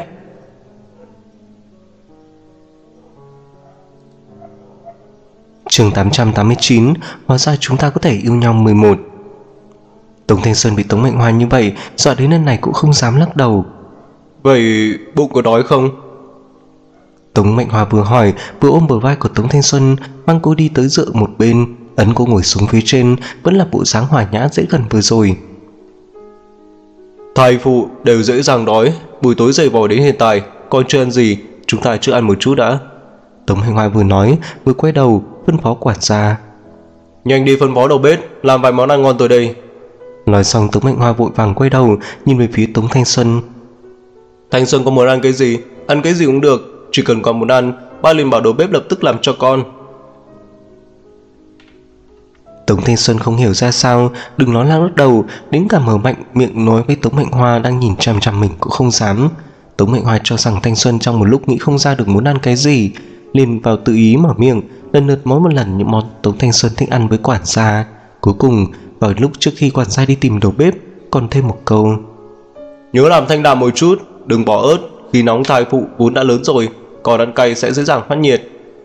Chương tám trăm tám mươi chín, hóa ra chúng ta có thể yêu nhau mười một. Tống Thanh Xuân bị Tống Mạnh Hoa như vậy, dọa đến lần này cũng không dám lắc đầu. Vậy bụng có đói không? Tống Mạnh Hoa vừa hỏi vừa ôm bờ vai của Tống Thanh Xuân, mang cô đi tới dựa một bên, ấn cô ngồi xuống phía trên, vẫn là bộ dáng hòa nhã dễ gần vừa rồi. Thai phụ đều dễ dàng đói, buổi tối dậy vò đến hiện tại, con chưa ăn gì, chúng ta chưa ăn một chút đã. Tống Mạnh Hoa vừa nói vừa quay đầu phân phó quản gia. Nhanh đi phân phó đầu bếp làm vài món ăn ngon tới đây. Nói xong Tống Mạnh Hoa vội vàng quay đầu nhìn về phía Tống Thanh Xuân. Thanh Xuân có muốn ăn cái gì? ăn cái gì cũng được, chỉ cần con muốn ăn, ba liền bảo đầu bếp lập tức làm cho con. Tống Thanh Xuân không hiểu ra sao, đừng nói là lắc đầu, đến cả mở mạnh miệng nói với Tống Mệnh Hoa đang nhìn chằm chằm mình cũng không dám. Tống Mệnh Hoa cho rằng Thanh Xuân trong một lúc nghĩ không ra được muốn ăn cái gì, liền vào tự ý mở miệng, lần lượt mỗi một lần những món Tống Thanh Xuân thích ăn với quản gia. Cuối cùng vào lúc trước khi quản gia đi tìm đầu bếp, còn thêm một câu: nhớ làm thanh đạm một chút, đừng bỏ ớt, khi nóng thai phụ vốn đã lớn rồi, còn ăn cay sẽ dễ dàng phát nhiệt.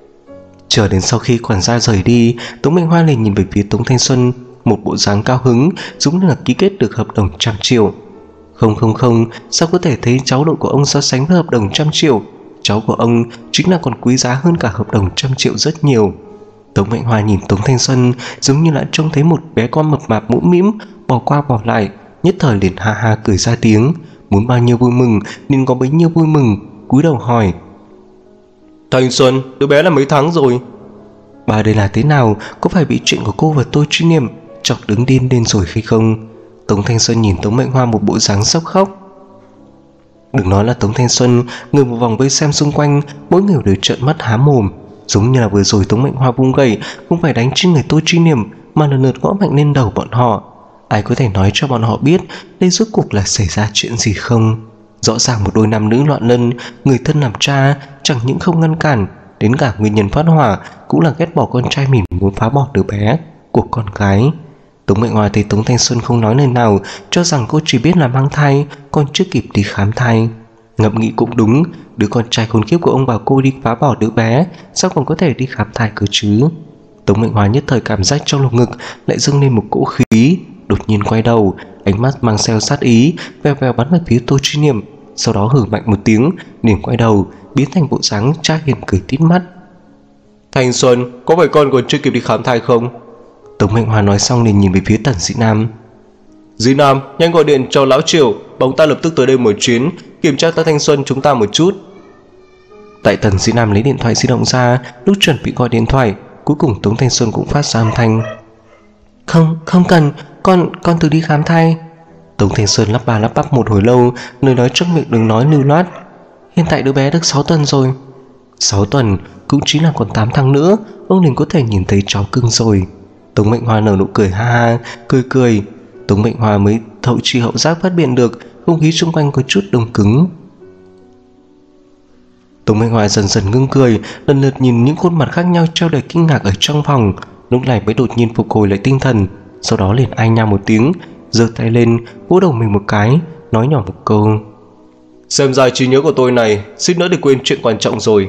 Chờ đến sau khi quản gia rời đi, Tống Mệnh Hoa liền nhìn về phía Tống Thanh Xuân, một bộ dáng cao hứng, giống như là ký kết được hợp đồng trăm triệu. Không không không, sao có thể thấy cháu nội của ông so sánh với hợp đồng trăm triệu? Cháu của ông chính là còn quý giá hơn cả hợp đồng trăm triệu rất nhiều. Tống Mệnh Hoa nhìn Tống Thanh Xuân giống như là trông thấy một bé con mập mạp mũm mĩm, bỏ qua bỏ lại, nhất thời liền ha ha cười ra tiếng, muốn bao nhiêu vui mừng nên có bấy nhiêu vui mừng, cúi đầu hỏi: Thanh Xuân, đứa bé là mấy tháng rồi? Bà đây là thế nào, có phải bị chuyện của cô và tôi truy niệm chọc đứng điên lên rồi hay không? Tống Thanh Xuân nhìn Tống Mệnh Hoa một bộ dáng sốc khóc. Đừng nói là Tống Thanh Xuân, người một vòng vây xem xung quanh, mỗi người đều trợn mắt há mồm, giống như là vừa rồi Tống Mệnh Hoa vung gậy không phải đánh trên người tôi truy niệm, mà lần lượt gõ mạnh lên đầu bọn họ. Ai có thể nói cho bọn họ biết đây rốt cuộc là xảy ra chuyện gì không? Rõ ràng một đôi nam nữ loạn lân, người thân làm cha chẳng những không ngăn cản, đến cả nguyên nhân phát hỏa cũng là ghét bỏ con trai mình, muốn phá bỏ đứa bé của con gái. Tống Mệnh Hoa thấy Tống Thanh Xuân không nói lời nào, cho rằng cô chỉ biết là mang thai, còn chưa kịp đi khám thai. Ngẫm nghĩ cũng đúng, đứa con trai khốn kiếp của ông bảo cô đi phá bỏ đứa bé, sao còn có thể đi khám thai cơ chứ? Tống Mệnh Hoa nhất thời cảm giác trong lồng ngực lại dâng lên một cỗ khí, đột nhiên quay đầu, ánh mắt mang theo sát ý, vèo vèo bắn về phía Tô Truy Niệm, sau đó hử mạnh một tiếng, liền quay đầu, biến thành bộ dáng cha hiền cười tít mắt. Thanh Xuân, có phải con còn chưa kịp đi khám thai không? Tống Mệnh Hoa nói xong liền nhìn về phía Tần Dĩ Nam. Dĩ Nam, nhanh gọi điện cho lão Triều, bóng ta lập tức tới đây một chuyến, kiểm tra ta Thanh Xuân chúng ta một chút. Tại Tần Dĩ Nam lấy điện thoại di động ra, lúc chuẩn bị gọi điện thoại, cuối cùng Tống Thanh Xuân cũng phát ra âm thanh: Không, không cần, con, con tự đi khám thai. Tống Thanh Xuân lắp ba lắp bắp một hồi lâu, lời nói trong miệng đừng nói lưu loát. Hiện tại đứa bé được sáu tuần rồi. Sáu tuần cũng chính là còn tám tháng nữa, ông liền có thể nhìn thấy cháu cưng rồi. Tống Mệnh Hoa nở nụ cười ha ha, cười cười. Tống Mệnh Hoa mới thậu chi hậu giác phát hiện được không khí xung quanh có chút đông cứng. Tống Mệnh Hoa dần dần ngưng cười, lần lượt nhìn những khuôn mặt khác nhau treo đầy kinh ngạc ở trong phòng, lúc này mới đột nhiên phục hồi lại tinh thần, sau đó liền ai nha một tiếng, giơ tay lên vỗ đầu mình một cái, nói nhỏ một câu: Xem ra trí nhớ của tôi này suýt nữa để quên chuyện quan trọng rồi.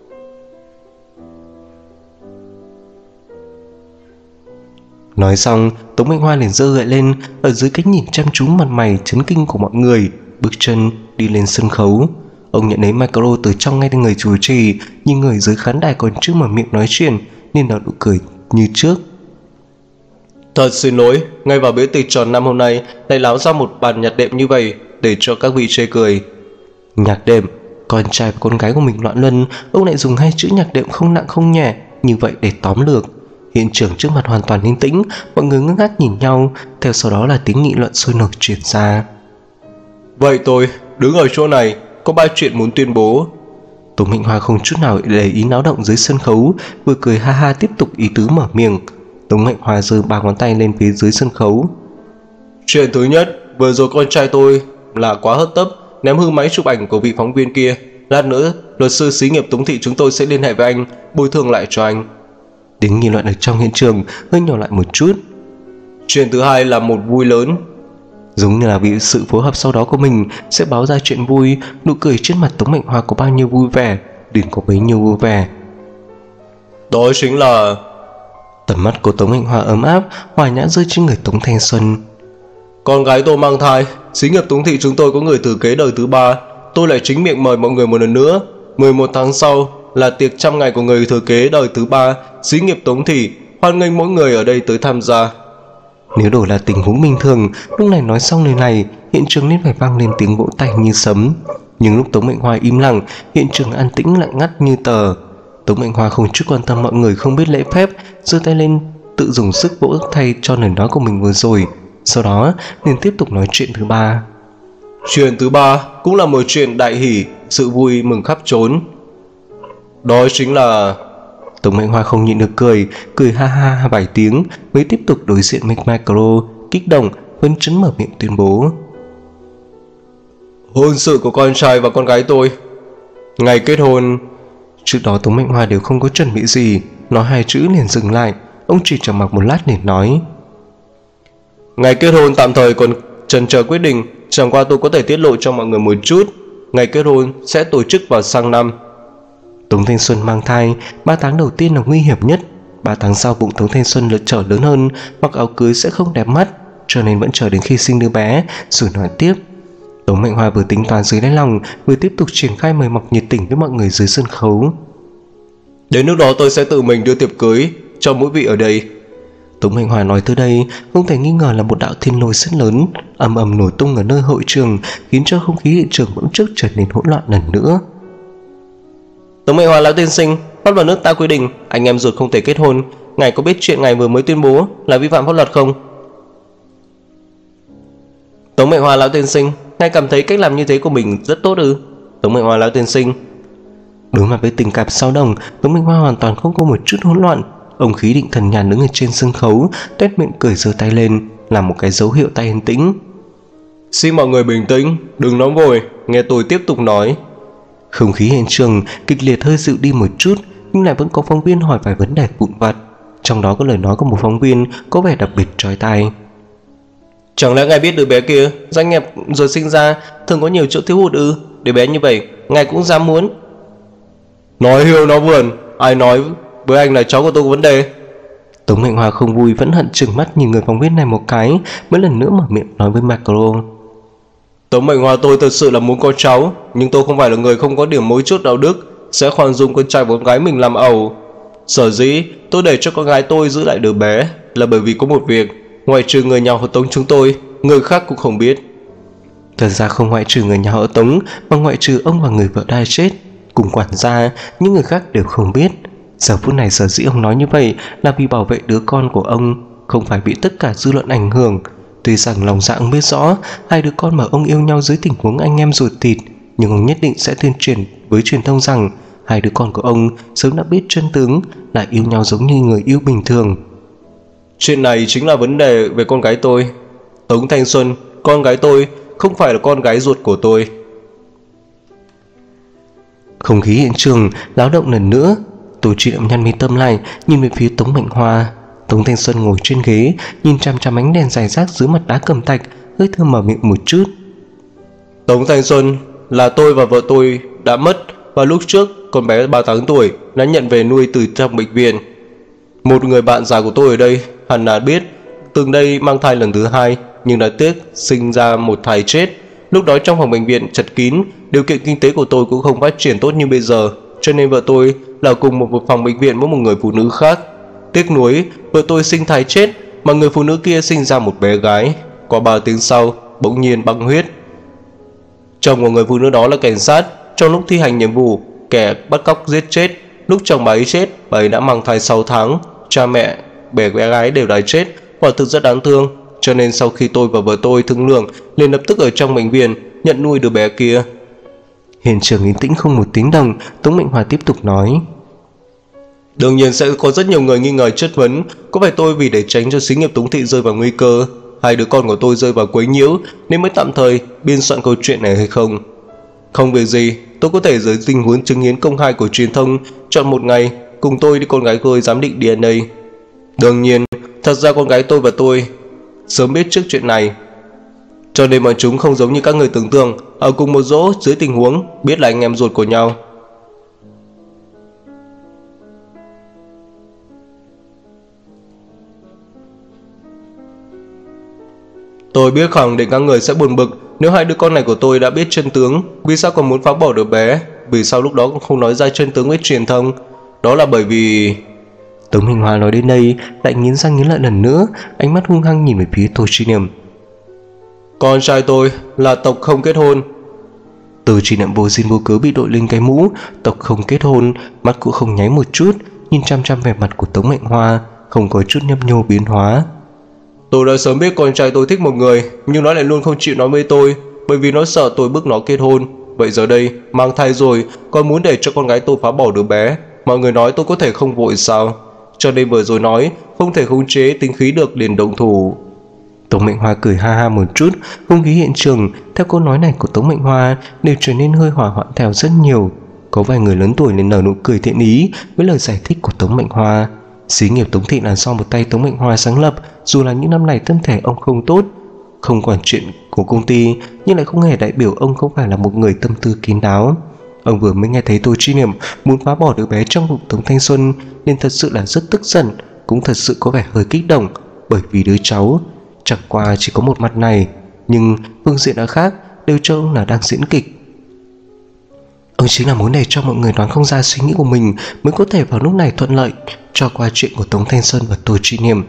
Nói xong, Tống Mệnh Hoa liền giơ gậy lên, ở dưới cái nhìn chăm chú mặt mày chấn kinh của mọi người, bước chân đi lên sân khấu. Ông nhận lấy micro từ trong ngay người chủ trì, nhưng người dưới khán đài còn chưa mở miệng nói chuyện nên nở nụ cười như trước. Thật xin lỗi, ngay vào bữa tiệc tròn năm hôm nay lại láo ra một bàn nhạc đệm như vậy để cho các vị chê cười. Nhạc đệm? Con trai và con gái của mình loạn luân, ông lại dùng hai chữ nhạc đệm không nặng không nhẹ như vậy để tóm lược. Hiện trường trước mặt hoàn toàn yên tĩnh, mọi người ngơ ngác nhìn nhau, theo sau đó là tiếng nghị luận sôi nổi truyền ra. Vậy tôi đứng ở chỗ này có ba chuyện muốn tuyên bố. Tống Mệnh Hoa không chút nào để ý náo động dưới sân khấu, vừa cười ha ha tiếp tục ý tứ mở miệng. Tống Mệnh Hoa giơ ba ngón tay lên phía dưới sân khấu. Chuyện thứ nhất, vừa rồi con trai tôi là quá hất tấp, ném hư máy chụp ảnh của vị phóng viên kia. Lát nữa luật sư xí nghiệp Tống thị chúng tôi sẽ liên hệ với anh, bồi thường lại cho anh. Tiếng nghị luận ở trong hiện trường hơi nhỏ lại một chút. Chuyện thứ hai là một vui lớn. Giống như là vì sự phối hợp sau đó của mình sẽ báo ra chuyện vui, nụ cười trên mặt Tống Mệnh Hoa có bao nhiêu vui vẻ, liền có bấy nhiêu vui vẻ. Đó chính là... Tầm mắt của Tống Mệnh Hoa ấm áp, hòa nhã rơi trên người Tống Thanh Xuân. Con gái tôi mang thai, xí nghiệp Tống thị chúng tôi có người thừa kế đời thứ ba. Tôi lại chính miệng mời mọi người một lần nữa. mười một tháng sau là tiệc trăm ngày của người thừa kế đời thứ ba xí nghiệp Tống thị, hoan nghênh mỗi người ở đây tới tham gia. Nếu đổi là tình huống bình thường, lúc này nói xong lời này, hiện trường nên phải vang lên tiếng vỗ tay như sấm. Nhưng lúc Tống Mệnh Hoa im lặng, hiện trường an tĩnh lặng ngắt như tờ. Tống Mệnh Hoa không chút quan tâm mọi người không biết lễ phép, giơ tay lên tự dùng sức vỗ thay cho lời nói của mình vừa rồi, sau đó liền tiếp tục nói chuyện thứ ba. Chuyện thứ ba cũng là một chuyện đại hỷ, sự vui mừng khắp trốn. Đó chính là... Tống Mệnh Hoa không nhịn được cười, cười ha ha vài tiếng mới tiếp tục đối diện McMicro, kích động, phấn chấn mở miệng tuyên bố. Hôn sự của con trai và con gái tôi. Ngày kết hôn... Trước đó Tống Mệnh Hoa đều không có chuẩn bị gì, nói hai chữ liền dừng lại. Ông chỉ trầm mặc một lát để nói. Ngày kết hôn tạm thời còn chần chờ quyết định, chẳng qua tôi có thể tiết lộ cho mọi người một chút. Ngày kết hôn sẽ tổ chức vào sang năm. Tống Thanh Xuân mang thai, ba tháng đầu tiên là nguy hiểm nhất. Ba tháng sau bụng Tống Thanh Xuân lợn trở lớn hơn, mặc áo cưới sẽ không đẹp mắt, cho nên vẫn chờ đến khi sinh đứa bé rồi nói tiếp. Tống Mệnh Hoa vừa tính toán dưới đáy lòng, vừa tiếp tục triển khai mời mọc nhiệt tình với mọi người dưới sân khấu. Đến lúc đó tôi sẽ tự mình đưa tiệc cưới cho mỗi vị ở đây. Tống Mệnh Hoa nói tới đây, không thể nghi ngờ là một đạo thiên lôi rất lớn ầm ầm nổi tung ở nơi hội trường, khiến cho không khí hiện trường bỗng chốc trở nên hỗn loạn lần nữa. Tống Mệnh Hoa lão tiên sinh, pháp luật nước ta quy định anh em ruột không thể kết hôn. Ngài có biết chuyện ngài vừa mới tuyên bố là vi phạm pháp luật không? Tống Mệnh Hoa lão tiên sinh, ngài cảm thấy cách làm như thế của mình rất tốt ư? Tống Mệnh Hoa lão tiên sinh. Đối mặt với tình cảm sao đồng, Tống Mệnh Hoa hoàn toàn không có một chút hỗn loạn. Ông khí định thần nhàn đứng ở trên sân khấu, tuét miệng cười giơ tay lên, làm một cái dấu hiệu tay yên tĩnh. Xin mọi người bình tĩnh, đừng nóng vội, nghe tôi tiếp tục nói. Không khí hiện trường kịch liệt hơi dịu đi một chút, nhưng lại vẫn có phóng viên hỏi vài vấn đề vụn vặt. Trong đó có lời nói của một phóng viên có vẻ đặc biệt chói tai. Chẳng lẽ ngài biết đứa bé kia doanh nghiệp rồi sinh ra thường có nhiều chỗ thiếu hụt ư? Đứa bé như vậy ngài cũng dám muốn? Nói hiêu nói vườn, ai nói với anh là cháu của tôi có vấn đề? Tống Mệnh Hoa không vui, vẫn hận trừng mắt nhìn người phóng viên này một cái, mới lần nữa mở miệng nói với Macro. Tống Mệnh Hoa, tôi thật sự là muốn có cháu, nhưng tôi không phải là người không có điểm mấu chốt đạo đức, sẽ khoan dung con trai và con gái mình làm ẩu. Sở dĩ tôi để cho con gái tôi giữ lại đứa bé là bởi vì có một việc, ngoại trừ người nhà họ Tống chúng tôi, người khác cũng không biết. Thật ra không ngoại trừ người nhà họ Tống, mà ngoại trừ ông và người vợ đã chết cùng quản gia, những người khác đều không biết. Giờ phút này sở dĩ ông nói như vậy là vì bảo vệ đứa con của ông, không phải bị tất cả dư luận ảnh hưởng. Tuy rằng lòng dạ ông biết rõ hai đứa con mà ông yêu nhau dưới tình huống anh em ruột thịt, nhưng ông nhất định sẽ tuyên truyền với truyền thông rằng hai đứa con của ông sớm đã biết chân tướng, là yêu nhau giống như người yêu bình thường. Chuyện này chính là vấn đề về con gái tôi. Tống Thanh Xuân, con gái tôi không phải là con gái ruột của tôi. Không khí hiện trường náo động lần nữa. Tổ Tri Niệm nhăn mi tâm lại, nhìn về phía Tống Mệnh Hoa. Tống Thanh Xuân ngồi trên ghế, nhìn chằm chằm ánh đèn rải rác dưới mặt đá cẩm thạch, hơi thơm mở miệng một chút. Tống Thanh Xuân, là tôi và vợ tôi đã mất, và lúc trước con bé ba tháng tuổi đã nhận về nuôi từ trong bệnh viện. Một người bạn già của tôi ở đây hẳn là biết, từng đây mang thai lần thứ hai, nhưng đã tiếc sinh ra một thai chết. Lúc đó trong phòng bệnh viện chật kín, điều kiện kinh tế của tôi cũng không phát triển tốt như bây giờ, cho nên vợ tôi là cùng một phòng bệnh viện với một người phụ nữ khác. Tiếc nuối, vợ tôi sinh thai chết, mà người phụ nữ kia sinh ra một bé gái. Qua ba tiếng sau, bỗng nhiên băng huyết. Chồng của người phụ nữ đó là cảnh sát. Trong lúc thi hành nhiệm vụ, kẻ bắt cóc giết chết. Lúc chồng bà ấy chết, bà ấy đã mang thai sáu tháng. Cha mẹ bé gái đều đã chết, quả thực rất đáng thương. Cho nên sau khi tôi và vợ tôi thương lượng, liền lập tức ở trong bệnh viện nhận nuôi đứa bé kia. Hiện trường yên tĩnh không một tiếng động. Tống Mệnh Hoa tiếp tục nói. Đương nhiên sẽ có rất nhiều người nghi ngờ chất vấn, có phải tôi vì để tránh cho xí nghiệp Tống thị rơi vào nguy cơ, hai đứa con của tôi rơi vào quấy nhiễu, nên mới tạm thời biên soạn câu chuyện này hay không? Không việc gì, tôi có thể dưới tình huống chứng kiến công khai của truyền thông chọn một ngày cùng tôi đi con gái tôi giám định đê en a. Đương nhiên, thật ra con gái tôi và tôi sớm biết trước chuyện này, cho nên bọn chúng không giống như các người tưởng tượng ở cùng một chỗ dưới tình huống biết là anh em ruột của nhau. Tôi biết khẳng định các người sẽ buồn bực nếu hai đứa con này của tôi đã biết chân tướng. Vì sao còn muốn phá bỏ đứa bé? Vì sao lúc đó cũng không nói ra chân tướng với truyền thông? Đó là bởi vì... Tống Mệnh Hoa nói đến đây lại nghiến răng nghiến lợi lần nữa, ánh mắt hung hăng nhìn về phía Tổ Tri Niệm. Con trai tôi là tộc không kết hôn. Tổ Tri Niệm vô duyên vô cớ bị đội lên cái mũ tộc không kết hôn, mắt cũng không nháy một chút, nhìn chăm chăm về mặt của Tống Mệnh Hoa, không có chút nhấp nhô biến hóa. Tôi đã sớm biết con trai tôi thích một người, nhưng nó lại luôn không chịu nói với tôi. bởi vì nó sợ tôi bức nó kết hôn. Vậy giờ đây mang thai rồi, còn muốn để cho con gái tôi phá bỏ đứa bé. Mọi người nói tôi có thể không vội sao? Cho nên vừa rồi nói không thể khống chế tính khí được liền động thủ. Tống Mệnh Hoa cười ha ha một chút, không khí hiện trường theo câu nói này của Tống Mệnh Hoa đều trở nên hơi hỏa hoạn theo rất nhiều. Có vài người lớn tuổi liền nở nụ cười thiện ý với lời giải thích của Tống Mệnh Hoa. Xí nghiệp Tống Thị là do một tay Tống Mệnh Hoa sáng lập, dù là những năm này thân thể ông không tốt, không quản chuyện của công ty, nhưng lại không hề đại biểu ông không phải là một người tâm tư kín đáo. Ông vừa mới nghe thấy Tô Chi Niệm muốn phá bỏ đứa bé trong bụng Tống Thanh Xuân nên thật sự là rất tức giận, cũng thật sự có vẻ hơi kích động, bởi vì đứa cháu chẳng qua chỉ có một mặt này, nhưng phương diện đã khác, đều cho ông là đang diễn kịch. Ông chính là muốn để cho mọi người đoán không ra suy nghĩ của mình mới có thể vào lúc này thuận lợi cho qua chuyện của Tống Thanh Xuân và Tô Chi Niệm.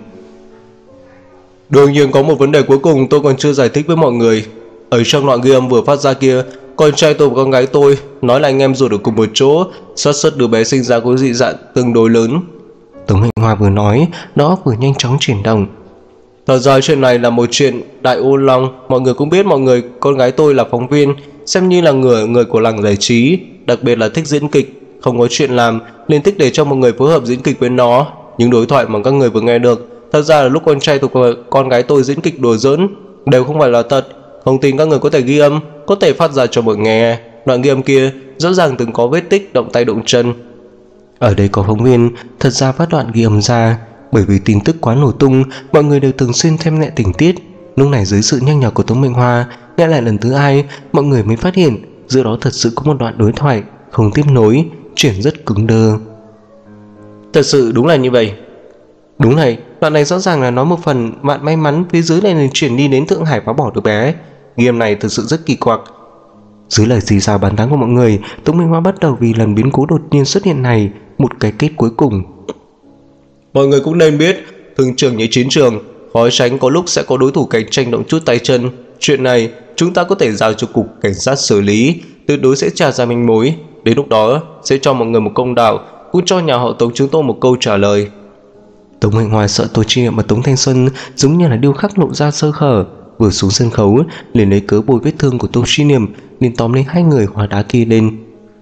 Đương nhiên có một vấn đề cuối cùng tôi còn chưa giải thích với mọi người. Ở trong đoạn ghi âm vừa phát ra kia, con trai tôi và con gái tôi nói là anh em ruột ở cùng một chỗ, xác suất đứa bé sinh ra có dị dạng tương đối lớn. Tống Mệnh Hoa vừa nói, đó vừa nhanh chóng chuyển động. Thật ra chuyện này là một chuyện đại ô long, mọi người cũng biết. Mọi người, con gái tôi là phóng viên, xem như là người người của làng giải trí, đặc biệt là thích diễn kịch, không có chuyện làm nên thích để cho mọi người phối hợp diễn kịch với nó. Những đối thoại mà các người vừa nghe được, thật ra là lúc con trai tôi và con gái tôi diễn kịch đùa giỡn, đều không phải là thật. Không tin các người có thể ghi âm, có thể phát ra cho mọi người nghe. Đoạn ghi âm kia rõ ràng từng có vết tích động tay động chân. Ở đây có phóng viên thật ra phát đoạn ghi âm ra, bởi vì tin tức quá nổ tung, mọi người đều thường xuyên xem lại tình tiết. Lúc này dưới sự nhắc nhở của Tống Mệnh Hoa, nghe lại lần thứ hai, mọi người mới phát hiện giữa đó thật sự có một đoạn đối thoại không tiếp nối, chuyển rất cứng đơ. Thật sự đúng là như vậy. Đúng này, đoạn này rõ ràng là nói một phần bạn may mắn, phía dưới này liền chuyển đi đến Thượng Hải phá bỏ đứa bé. Ghi âm này thực sự rất kỳ quặc. Dưới lời xì xào bàn tán của mọi người, Tống Mệnh Hoa bắt đầu vì lần biến cố đột nhiên xuất hiện này một cái kết cuối cùng. Mọi người cũng nên biết, thương trường như chiến trường, khó tránh có lúc sẽ có đối thủ cạnh tranh động chút tay chân. Chuyện này chúng ta có thể giao cho cục cảnh sát xử lý, tuyệt đối sẽ tra ra manh mối. Đến lúc đó sẽ cho mọi người một công đạo, cũng cho nhà họ Tống chúng tôi một câu trả lời. Tống Mệnh Hoa sợ Tô Chi Niệm và Tống Thanh Xuân giống như là điêu khắc lộ ra sơ hở, vừa xuống sân khấu liền lấy cớ bôi vết thương của Tô Chi Niệm, liền tóm lấy hai người hóa đá kia lên.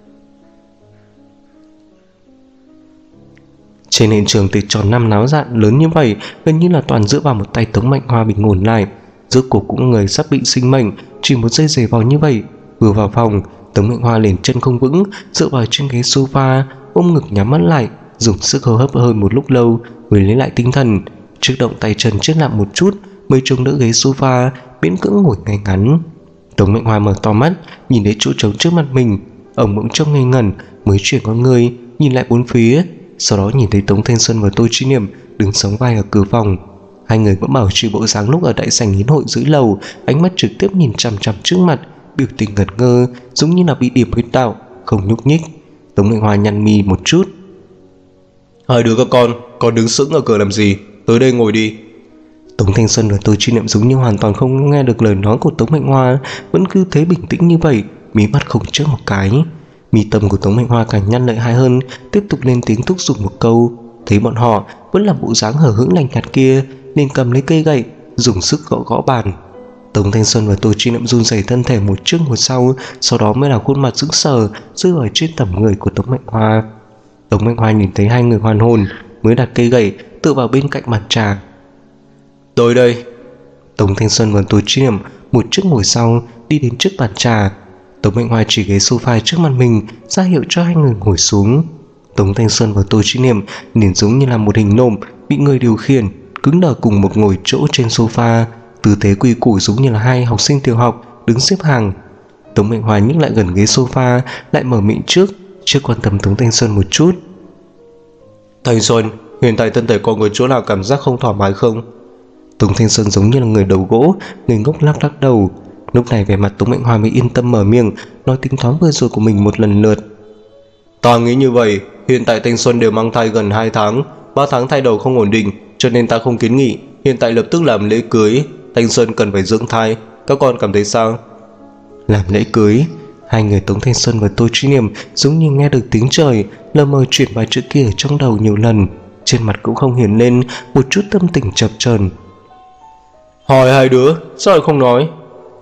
Trên hiện trường tiệc tròn năm náo dạn lớn như vậy, gần như là toàn dựa vào một tay Tống Mệnh Hoa bình ổn lại. Rốt cuộc cũng người sắp bị sinh mệnh, chỉ một giây giày vào như vậy. Vừa vào phòng, Tống Mệnh Hoa liền chân không vững, dựa vào trên ghế sofa, ôm ngực nhắm mắt lại, dùng sức hô hấp hơn một lúc lâu mới lấy lại tinh thần. Trước động tay chân chết lặng một chút mới chống đỡ ghế sofa, miễn cưỡng ngồi ngay ngắn. Tống Mệnh Hoa mở to mắt, nhìn thấy chỗ trống trước mặt mình, ông bỗng trông ngây ngẩn, mới chuyển con người nhìn lại bốn phía. Sau đó nhìn thấy Tống Thanh Xuân và Tô Chi Niệm đứng sóng vai ở cửa phòng. Hai người vẫn bảo trì bộ dáng lúc ở đại sảnh hiến hội dưới lầu, ánh mắt trực tiếp nhìn chằm chằm trước mặt, biểu tình ngẩn ngơ, giống như là bị điểm huyết đạo, không nhúc nhích. Tống Mệnh Hoa nhăn mi một chút. Hai đứa các con, con đứng sững ở cửa làm gì? Tới đây ngồi đi. Tống Thanh Xuân và Tô Chi Niệm giống như hoàn toàn không nghe được lời nói của Tống Mệnh Hoa, vẫn cứ thế bình tĩnh như vậy, mí mắt không chớp một cái. Mi tâm của Tống Mệnh Hoa càng nhăn lợi hại hơn, tiếp tục lên tiếng thúc giục một câu. Thấy bọn họ vẫn là bộ dáng hờ hững lạnh nhạt kia, nên cầm lấy cây gậy dùng sức gõ gõ bàn. Tống Thanh Xuân và Tô Chi Niệm run rẩy thân thể một trước một sau, sau đó mới là khuôn mặt sững sờ rơi vào trên tầm người của Tống Mệnh Hoa. Tống Mệnh Hoa nhìn thấy hai người hoàn hồn, mới đặt cây gậy tựa vào bên cạnh bàn trà. Tới đây. Tống Thanh Xuân và Tô Chi Niệm một trước ngồi sau đi đến trước bàn trà. Tống Mệnh Hoa chỉ ghế sofa trước mặt mình, ra hiệu cho hai người ngồi xuống. Tống Thanh Xuân và Tô Chi Niệm liền giống như là một hình nộm bị người điều khiển, cứng đờ cùng một ngồi chỗ trên sofa, tư thế quy củ giống như là hai học sinh tiểu học đứng xếp hàng. Tống Mệnh Hoa nhích lại gần ghế sofa, lại mở miệng trước, chưa quan tâm Tống Thanh Xuân một chút. Thanh Xuân, hiện tại thân thể con người chỗ nào cảm giác không thoải mái không? Tống Thanh Xuân giống như là người đầu gỗ, người ngốc lắc lắc đầu. Lúc này vẻ mặt Tống Mệnh Hoa mới yên tâm mở miệng, nói tính toán vừa rồi của mình một lần lượt. Ta nghĩ như vậy, hiện tại Thanh Xuân đều mang thai gần hai tháng, ba tháng thai đầu không ổn định, cho nên ta không kiến nghị hiện tại lập tức làm lễ cưới. Thanh Xuân cần phải dưỡng thai, các con cảm thấy sao? Làm lễ cưới? Hai người Tống Thanh Xuân và Tô Chi Niệm giống như nghe được tiếng trời, lờ mờ chuyển vài chữ kia ở trong đầu nhiều lần, trên mặt cũng không hiển lên một chút tâm tình chập chờn. Hỏi hai đứa, sao lại không nói?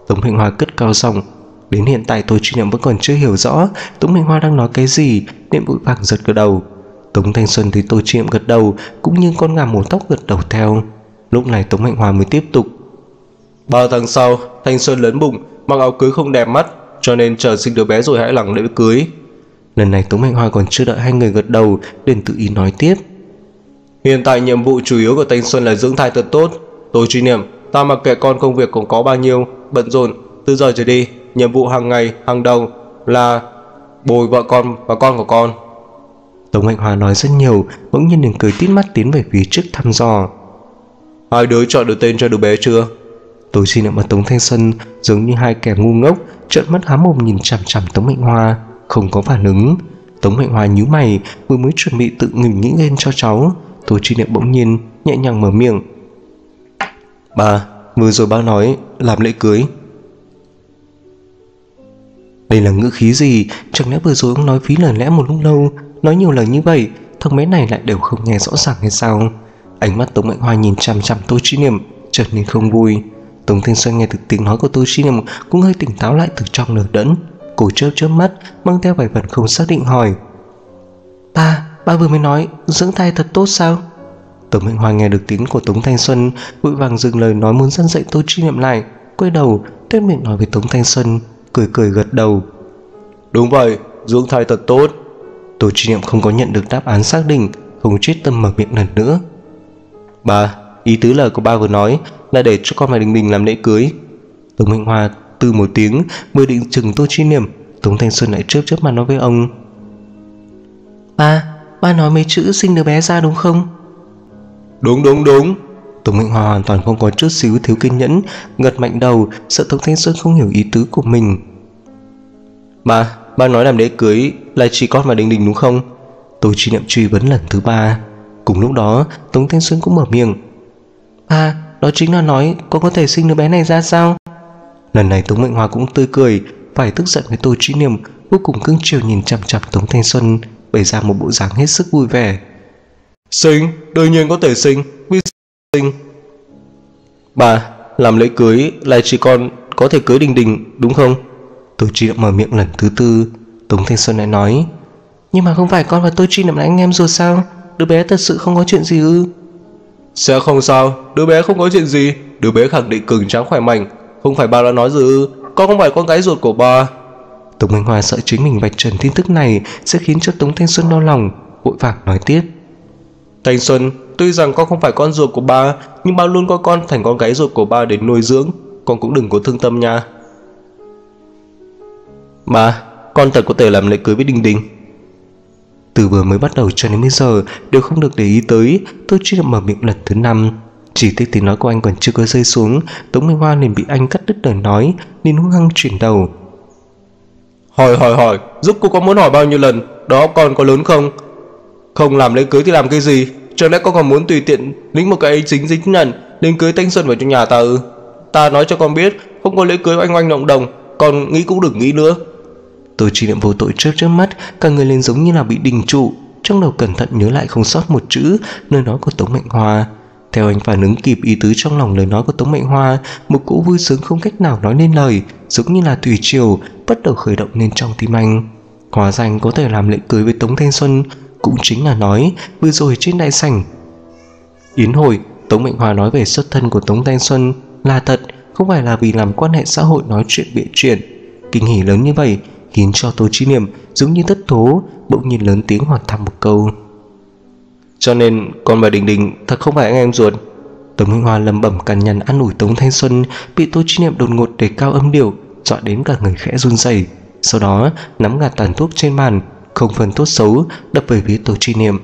Tống Mệnh Hoa cất cao giọng. Đến hiện tại tôi Chi Niệm vẫn còn chưa hiểu rõ Tống Mệnh Hoa đang nói cái gì nên vội vàng giật gật đầu. Tống Thanh Xuân thấy tôi Chi Niệm gật đầu cũng như con gà mổ tóc gật đầu theo. Lúc này Tống Mệnh Hoa mới tiếp tục. Ba tháng sau Thanh Xuân lớn bụng, mặc áo cưới không đẹp mắt, cho nên chờ sinh đứa bé rồi hãy lẳng lễ cưới. Lần này Tống Mệnh Hoa còn chưa đợi hai người gật đầu liền tự ý nói tiếp. Hiện tại nhiệm vụ chủ yếu của Thanh Xuân là dưỡng thai thật tốt. Tôi Chi Niệm, ta mặc kệ con công việc còn có bao nhiêu bận rộn, từ giờ trở đi nhiệm vụ hàng ngày hàng đầu là bồi vợ con và con của con. Tống Mệnh Hoa nói rất nhiều, bỗng nhiên liền cười tít mắt tiến về phía trước thăm dò. Hai đứa chọn được tên cho đứa bé chưa? Tôi Chi Niệm và Tống Thanh Xuân giống như hai kẻ ngu ngốc, trợn mắt há mồm nhìn chằm chằm Tống Mệnh Hoa, không có phản ứng. Tống Mệnh Hoa nhíu mày, vừa mới chuẩn bị tự nghỉ nghĩ lên cho cháu, Tôi Chi Niệm bỗng nhiên nhẹ nhàng mở miệng. Ba, vừa rồi ba nói làm lễ cưới. Đây là ngữ khí gì? Chẳng lẽ vừa rồi ông nói phí lời lẽ một lúc lâu, nói nhiều lời như vậy, thằng bé này lại đều không nghe rõ ràng hay sao? Ánh mắt Tống Mệnh Hoa nhìn chằm chằm Tôi Chi Niệm, trở nên không vui. Tống Thanh Xuân nghe được tiếng nói của Tôi Chi Niệm cũng hơi tỉnh táo lại từ trong nửa đẫn, cổ chớp chớp mắt, mang theo vài phần không xác định hỏi. Ba, ba vừa mới nói dưỡng thai thật tốt sao? Tống Mệnh Hoa nghe được tiếng của Tống Thanh Xuân, vội vàng dừng lời nói muốn dẫn dạy Tôi Chi Niệm lại, quay đầu tuyết miệng nói với Tống Thanh Xuân, cười cười gật đầu. Đúng vậy, dưỡng thai thật tốt. Tôi Chi Niệm không có nhận được đáp án xác định, không chết tâm mở miệng lần nữa. Ba, ý tứ lời của ba vừa nói là để cho con và Đình Đình làm lễ cưới. Tống Mệnh Hoa từ một tiếng mới định chừng Tôi Chi Niệm, Tống Thanh Xuân lại chớp chớp mặt nói với ông. Ba, ba nói mấy chữ sinh đứa bé ra đúng không? Đúng đúng đúng. Tống Mệnh Hoa hoàn toàn không có chút xíu thiếu kiên nhẫn, gật mạnh đầu, sợ Tống Thanh Xuân không hiểu ý tứ của mình. Ba, ba nói làm lễ cưới là chỉ con và Đình Đình đúng không? Tôi Chi Niệm truy vấn lần thứ ba. Cùng lúc đó Tống Thanh Xuân cũng mở miệng. Ba, đó chính là nói con có thể sinh đứa bé này ra sao? Lần này Tống Mệnh Hoa cũng tươi cười, phải tức giận với Tôi Chi Niệm, vô cùng cưng chiều nhìn chằm chằm Tống Thanh Xuân, bày ra một bộ dáng hết sức vui vẻ. Sinh, đương nhiên có thể sinh, vì sinh. Ba, làm lễ cưới là chỉ con có thể cưới Đình Đình đúng không? Tôi Chi Niệm mở miệng lần thứ tư. Tống Thanh Xuân lại nói. Nhưng mà không phải con và Tôi Chi Niệm là anh em rồi sao? Đứa bé thật sự không có chuyện gì ư? Sẽ không sao, đứa bé không có chuyện gì. Đứa bé khẳng định cường tráng khỏe mạnh. Không phải ba đã nói rồi ư? Con không phải con gái ruột của ba. Tống Mệnh Hoa sợ chính mình vạch trần tin tức này sẽ khiến cho Tống Thanh Xuân đau lòng, vội vàng nói tiếp. Thanh Xuân, tuy rằng con không phải con ruột của ba, nhưng ba luôn coi con thành con gái ruột của ba để nuôi dưỡng. Con cũng đừng có thương tâm nha. Ba, con thật có thể làm lễ cưới với Đình Đình. Từ vừa mới bắt đầu cho đến bây giờ đều không được để ý tới, Tôi Chi Niệm mở miệng lần thứ năm. Chỉ tiếc tiếng nói của anh còn chưa có rơi xuống, Tống Mệnh Hoa liền bị anh cắt đứt lời nói, nên hung hăng chuyển đầu. Hỏi hỏi hỏi, giúp cô có muốn hỏi bao nhiêu lần? Đó con có lớn không? Không làm lễ cưới thì làm cái gì? Chẳng lẽ con còn muốn tùy tiện lĩnh một cái chính dính nhận nên cưới Thanh Xuân vào trong nhà ta ư? Ta nói cho con biết, không có lễ cưới oanh oanh động đồng, con nghĩ cũng đừng nghĩ nữa. Tôi Chi Niệm vô tội chớp chớp mắt, cả người lên giống như là bị đình trụ, trong đầu cẩn thận nhớ lại không sót một chữ lời nói của Tống Mệnh Hoa. Theo anh phản ứng kịp ý tứ trong lòng lời nói của Tống Mệnh Hoa, một cỗ vui sướng không cách nào nói nên lời, giống như là thủy triều bắt đầu khởi động lên trong tim anh. Hóa ra anh có thể làm lễ cưới với Tống Thanh Xuân, cũng chính là nói vừa rồi trên đại sảnh yến hội, Tống Mệnh Hoa nói về xuất thân của Tống Thanh Xuân là thật, không phải là vì làm quan hệ xã hội nói chuyện bịa chuyện. Kinh hỉ lớn như vậy khiến cho Tôi Chi Niệm giống như thất thố, bỗng nhiên lớn tiếng hỏi thăm một câu. Cho nên con và Đình Đình thật không phải anh em ruột. Tống Mệnh Hoa lẩm bẩm cằn nhằn an ủi Tống Thanh Xuân, bị Tôi Chi Niệm đột ngột đề cao âm điệu, dọa đến cả người khẽ run rẩy. Sau đó nắm gạt tàn thuốc trên bàn, không phân tốt xấu đập về phía Tôi Chi Niệm.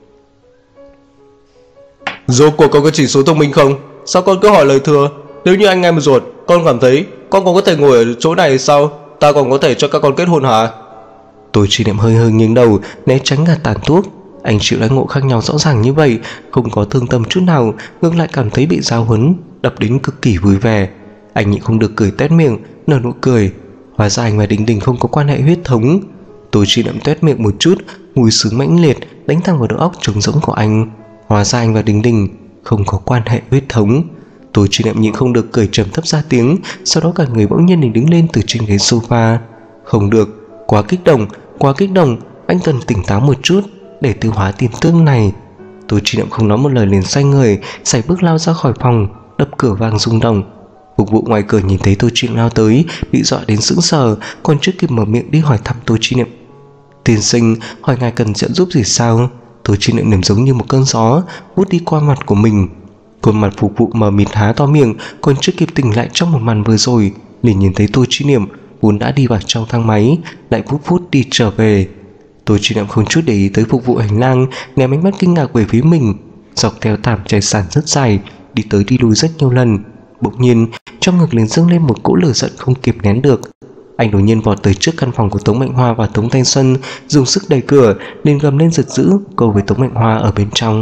Rốt cuộc con có chỉ số thông minh không? Sao con cứ hỏi lời thừa? Nếu như anh em ruột, con cảm thấy con còn có thể ngồi ở chỗ này sao? Ta còn có thể cho các con kết hôn hả? Tôi Chi Niệm hơi hơi nghiêng đầu né tránh gạt tàn thuốc. Anh chịu đãi ngộ khác nhau rõ ràng như vậy, không có thương tâm chút nào, ngược lại cảm thấy bị giáo huấn, đập đến cực kỳ vui vẻ. Anh nhịn không được cười tét miệng, nở nụ cười. Hóa ra anh và Đình Đình không có quan hệ huyết thống. Tôi Chi Niệm tét miệng một chút, mùi sướng mãnh liệt đánh thẳng vào đầu óc trống rỗng của anh. Hóa ra anh và Đình Đình không có quan hệ huyết thống. Tôi Chi Niệm nhịn không được cười trầm thấp ra tiếng. Sau đó cả người bỗng nhiên liền đứng lên từ trên ghế sofa. Không được, quá kích động, quá kích động, anh cần tỉnh táo một chút để tiêu hóa tin tức này. Tôi Chi Niệm không nói một lời liền xoay người, sải bước lao ra khỏi phòng. Đập cửa vang rung động. Phục vụ ngoài cửa nhìn thấy Tôi Chi Niệm lao tới, bị dọa đến sững sờ, còn chưa kịp mở miệng đi hỏi thăm Tôi Chi Niệm. Tiên sinh, hỏi ngài cần trợ giúp gì sao? Tôi Chi Niệm niềm giống như một cơn gió vút đi qua mặt của mình. Khuôn mặt phục vụ mờ mịt há to miệng, còn chưa kịp tỉnh lại trong một màn vừa rồi, liền nhìn thấy Tôi Chi Niệm vốn đã đi vào trong thang máy lại vút vút đi trở về. Tôi Chi Niệm không chút để ý tới phục vụ hành lang, ném ánh mắt kinh ngạc về phía mình. Dọc theo thảm trải sàn rất dài, đi tới đi lui rất nhiều lần. Bỗng nhiên trong ngực liền dâng lên một cỗ lửa giận không kịp nén được. Anh đột nhiên vọt tới trước căn phòng của Tống Mệnh Hoa và Tống Thanh Xuân, dùng sức đẩy cửa, liền gầm lên giật dữ, câu với Tống Mệnh Hoa ở bên trong.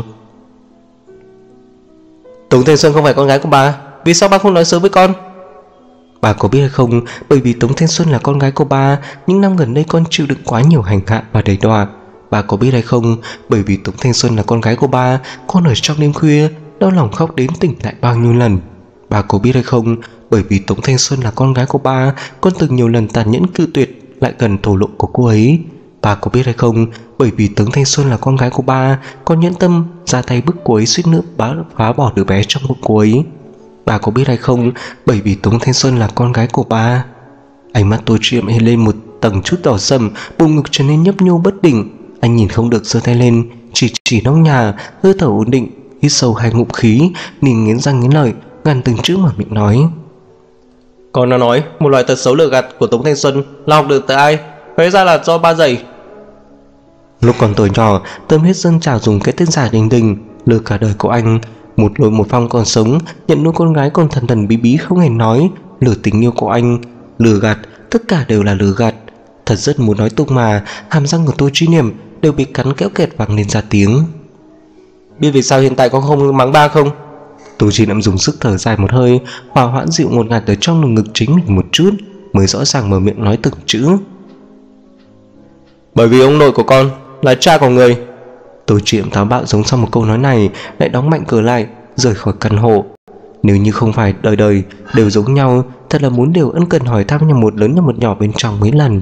Tống Thanh Xuân không phải con gái của bà, vì sao bà không nói sớm với con? Bà có biết hay không, bởi vì Tống Thanh Xuân là con gái của bà, những năm gần đây con chịu đựng quá nhiều hành hạ và đầy đọa. Bà có biết hay không, bởi vì Tống Thanh Xuân là con gái của bà, con ở trong đêm khuya đau lòng khóc đến tỉnh lại bao nhiêu lần. Bà có biết hay không, bởi vì Tống Thanh Xuân là con gái của bà, con từng nhiều lần tàn nhẫn cự tuyệt lại gần thổ lộ của cô ấy. Bà có biết hay không, bởi vì Tống Thanh Xuân là con gái của bà, con nhẫn tâm ra tay bức cô ấy suýt nữa bá phá bỏ đứa bé trong bụng cô ấy. Bà có biết hay không, bởi vì Tống Thanh Xuân là con gái của bà. Ánh mắt Tôi Chi Niệm lên một tầng chút đỏ sầm, bụng ngực trở nên nhấp nhô bất định. Anh nhìn không được giơ tay lên, chỉ chỉ nóc nhà, hơi thở ổn định, hít sâu hai ngụm khí, nhìn nghiến răng nghiến lợi, ngăn từng chữ mở miệng nói. Con đã nói một loại tật xấu lừa gạt của Tống Thanh Xuân là học được từ ai? Hóa ra là do ba dạy. Lúc còn tuổi nhỏ, tâm huyết dâng trào dùng cái tên giả Đình Đình lừa cả đời của anh. Một lối một phong còn sống, nhận nuôi con gái còn thần thần bí bí không hề nói, lừa tình yêu của anh, lừa gạt, tất cả đều là lừa gạt. Thật rất muốn nói tung mà hàm răng của Tôi Chi Niệm đều bị cắn kéo kẹt vang lên ra tiếng. Biết vì sao hiện tại con không mắng ba không? Tôi Chi Niệm dùng sức thở dài một hơi, hòa hoãn dịu ngột ngạt ở trong lồng ngực chính mình một chút, mới rõ ràng mở miệng nói từng chữ. Bởi vì ông nội của con là cha của người. Tôi Chi Niệm táo bạo giống sau một câu nói này, lại đóng mạnh cửa lại, rời khỏi căn hộ. Nếu như không phải đời đời đều giống nhau, thật là muốn đều ân cần hỏi thăm nhà một lớn nhà một nhỏ bên trong mấy lần.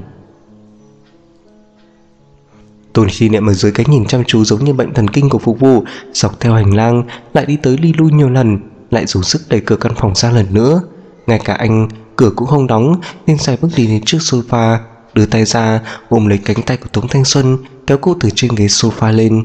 Tôi Chi Niệm ở dưới cái nhìn chăm chú giống như bệnh thần kinh của phục vụ, dọc theo hành lang, lại đi tới đi lui nhiều lần, lại dùng sức đẩy cửa căn phòng ra lần nữa. Ngay cả anh cửa cũng không đóng, nên xài bước đi đến trước sofa, đưa tay ra ôm lấy cánh tay của Tống Thanh Xuân, kéo cô từ trên ghế sofa lên.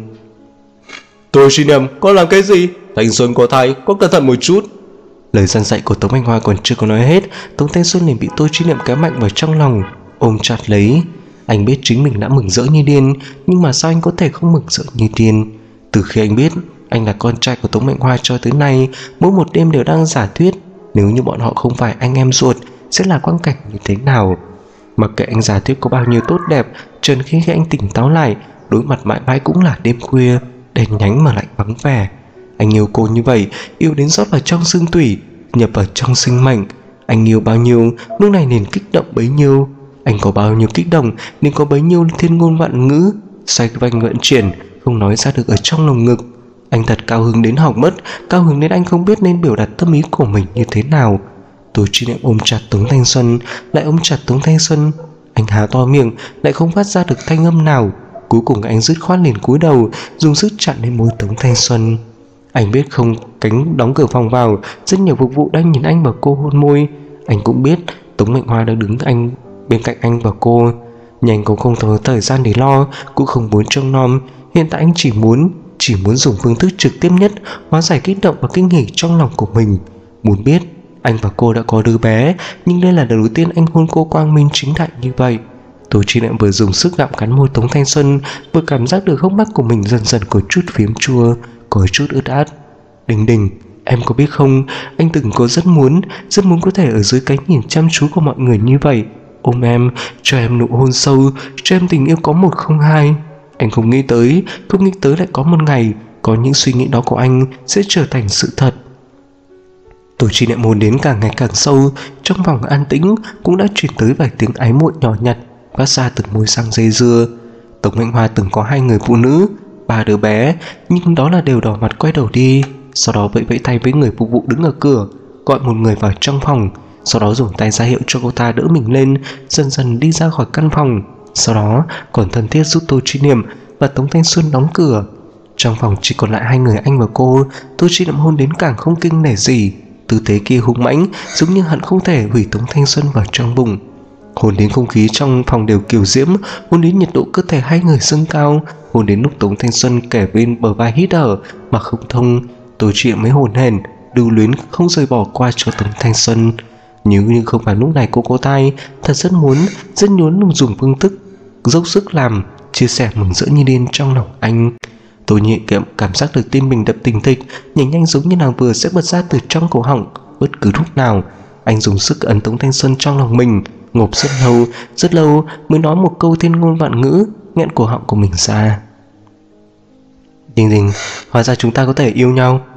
Tôi Chi Niệm, con làm cái gì? Thanh Xuân có thai, con cẩn thận một chút. Lời gian dạy của Tống Anh Hoa còn chưa có nói hết, Tống Thanh Xuân liền bị Tôi Chi Niệm kéo mạnh vào trong lòng, ôm chặt lấy. Anh biết chính mình đã mừng rỡ như điên, nhưng mà sao anh có thể không mừng rỡ như điên? Từ khi anh biết anh là con trai của Tống Mệnh Hoa cho tới nay, mỗi một đêm đều đang giả thuyết nếu như bọn họ không phải anh em ruột sẽ là quang cảnh như thế nào. Mặc kệ anh giả thuyết có bao nhiêu tốt đẹp, trần khi khi anh tỉnh táo lại, đối mặt mãi mãi cũng là đêm khuya, đèn nhánh mà lạnh vắng vẻ. Anh yêu cô như vậy, yêu đến rót vào trong xương tủy, nhập vào trong sinh mệnh. Anh yêu bao nhiêu, lúc này nên kích động bấy nhiêu. Anh có bao nhiêu kích động nên có bấy nhiêu thiên ngôn vạn ngữ xoay vành vận chuyển, không nói ra được ở trong lồng ngực. Anh thật cao hứng đến hỏng mất, cao hứng đến anh không biết nên biểu đạt tâm ý của mình như thế nào. Tôi chỉ niệm ôm chặt Tống Thanh Xuân, lại ôm chặt Tống Thanh Xuân. Anh há to miệng, lại không phát ra được thanh âm nào. Cuối cùng anh dứt khoát liền cúi đầu, dùng sức chặn lên môi Tống Thanh Xuân. Anh biết không cánh đóng cửa phòng vào, rất nhiều phục vụ đang nhìn anh và cô hôn môi. Anh cũng biết Tống Mệnh Hoa đang đứng anh bên cạnh anh và cô, nhưng anh cũng không có thời gian để lo, cũng không muốn trông nom. Hiện tại anh chỉ muốn chỉ muốn dùng phương thức trực tiếp nhất hóa giải kích động và kinh hỉ trong lòng của mình. Muốn biết anh và cô đã có đứa bé, nhưng đây là lần đầu tiên anh hôn cô quang minh chính đại như vậy. Tôi chỉ lại vừa dùng sức gặm cắn môi Tống Thanh Xuân, vừa cảm giác được hốc mắt của mình dần dần có chút phiếm chua, có chút ướt át. Đình Đình, em có biết không, anh từng có rất muốn, rất muốn có thể ở dưới cái nhìn chăm chú của mọi người như vậy, ôm em, cho em nụ hôn sâu, cho em tình yêu có một không hai. Anh không nghĩ tới, không nghĩ tới lại có một ngày, có những suy nghĩ đó của anh sẽ trở thành sự thật. Tôi chỉ niệm hôn đến càng ngày càng sâu, trong vòng an tĩnh cũng đã chuyển tới vài tiếng ái muội nhỏ nhặt phát ra từng môi răng dây dưa. Tống Mệnh Hoa từng có hai người phụ nữ, ba đứa bé, nhưng đó là đều đỏ mặt quay đầu đi. sau đó vẫy vẫy tay với người phục vụ đứng ở cửa, gọi một người vào trong phòng, sau đó dùng tay ra hiệu cho cô ta đỡ mình lên, dần dần đi ra khỏi căn phòng. Sau đó còn thân thiết giúp Tô Chi Niệm và Tống Thanh Xuân đóng cửa. Trong phòng chỉ còn lại hai người anh và cô. Tô Chi Niệm hôn đến càng không kinh nể gì, tư thế kia hung mãnh giống như hận không thể hủy Tống Thanh Xuân vào trong bụng. Hôn đến không khí trong phòng đều kiều diễm, hôn đến nhiệt độ cơ thể hai người dâng cao, hôn đến lúc Tống Thanh Xuân kẻ bên bờ vai hít thở mà không thông. Tô Chi Niệm mới hồn hển lưu luyến không rời bỏ qua cho Tống Thanh Xuân. Nếu như không phải lúc này cô có tay, thật rất muốn, rất muốn dùng phương thức dốc sức làm, chia sẻ mừng rỡ như điên trong lòng anh. Tôi nhẹ kiệm cảm giác được tim mình đập thình thịch, nhảy nhanh giống như nàng vừa sẽ bật ra từ trong cổ họng bất cứ lúc nào. Anh dùng sức ấn Tống Thanh Xuân trong lòng mình, ngộp rất lâu, rất lâu mới nói một câu thiên ngôn vạn ngữ, nghẹn cổ họng của mình ra. Đình Đình, hóa ra chúng ta có thể yêu nhau.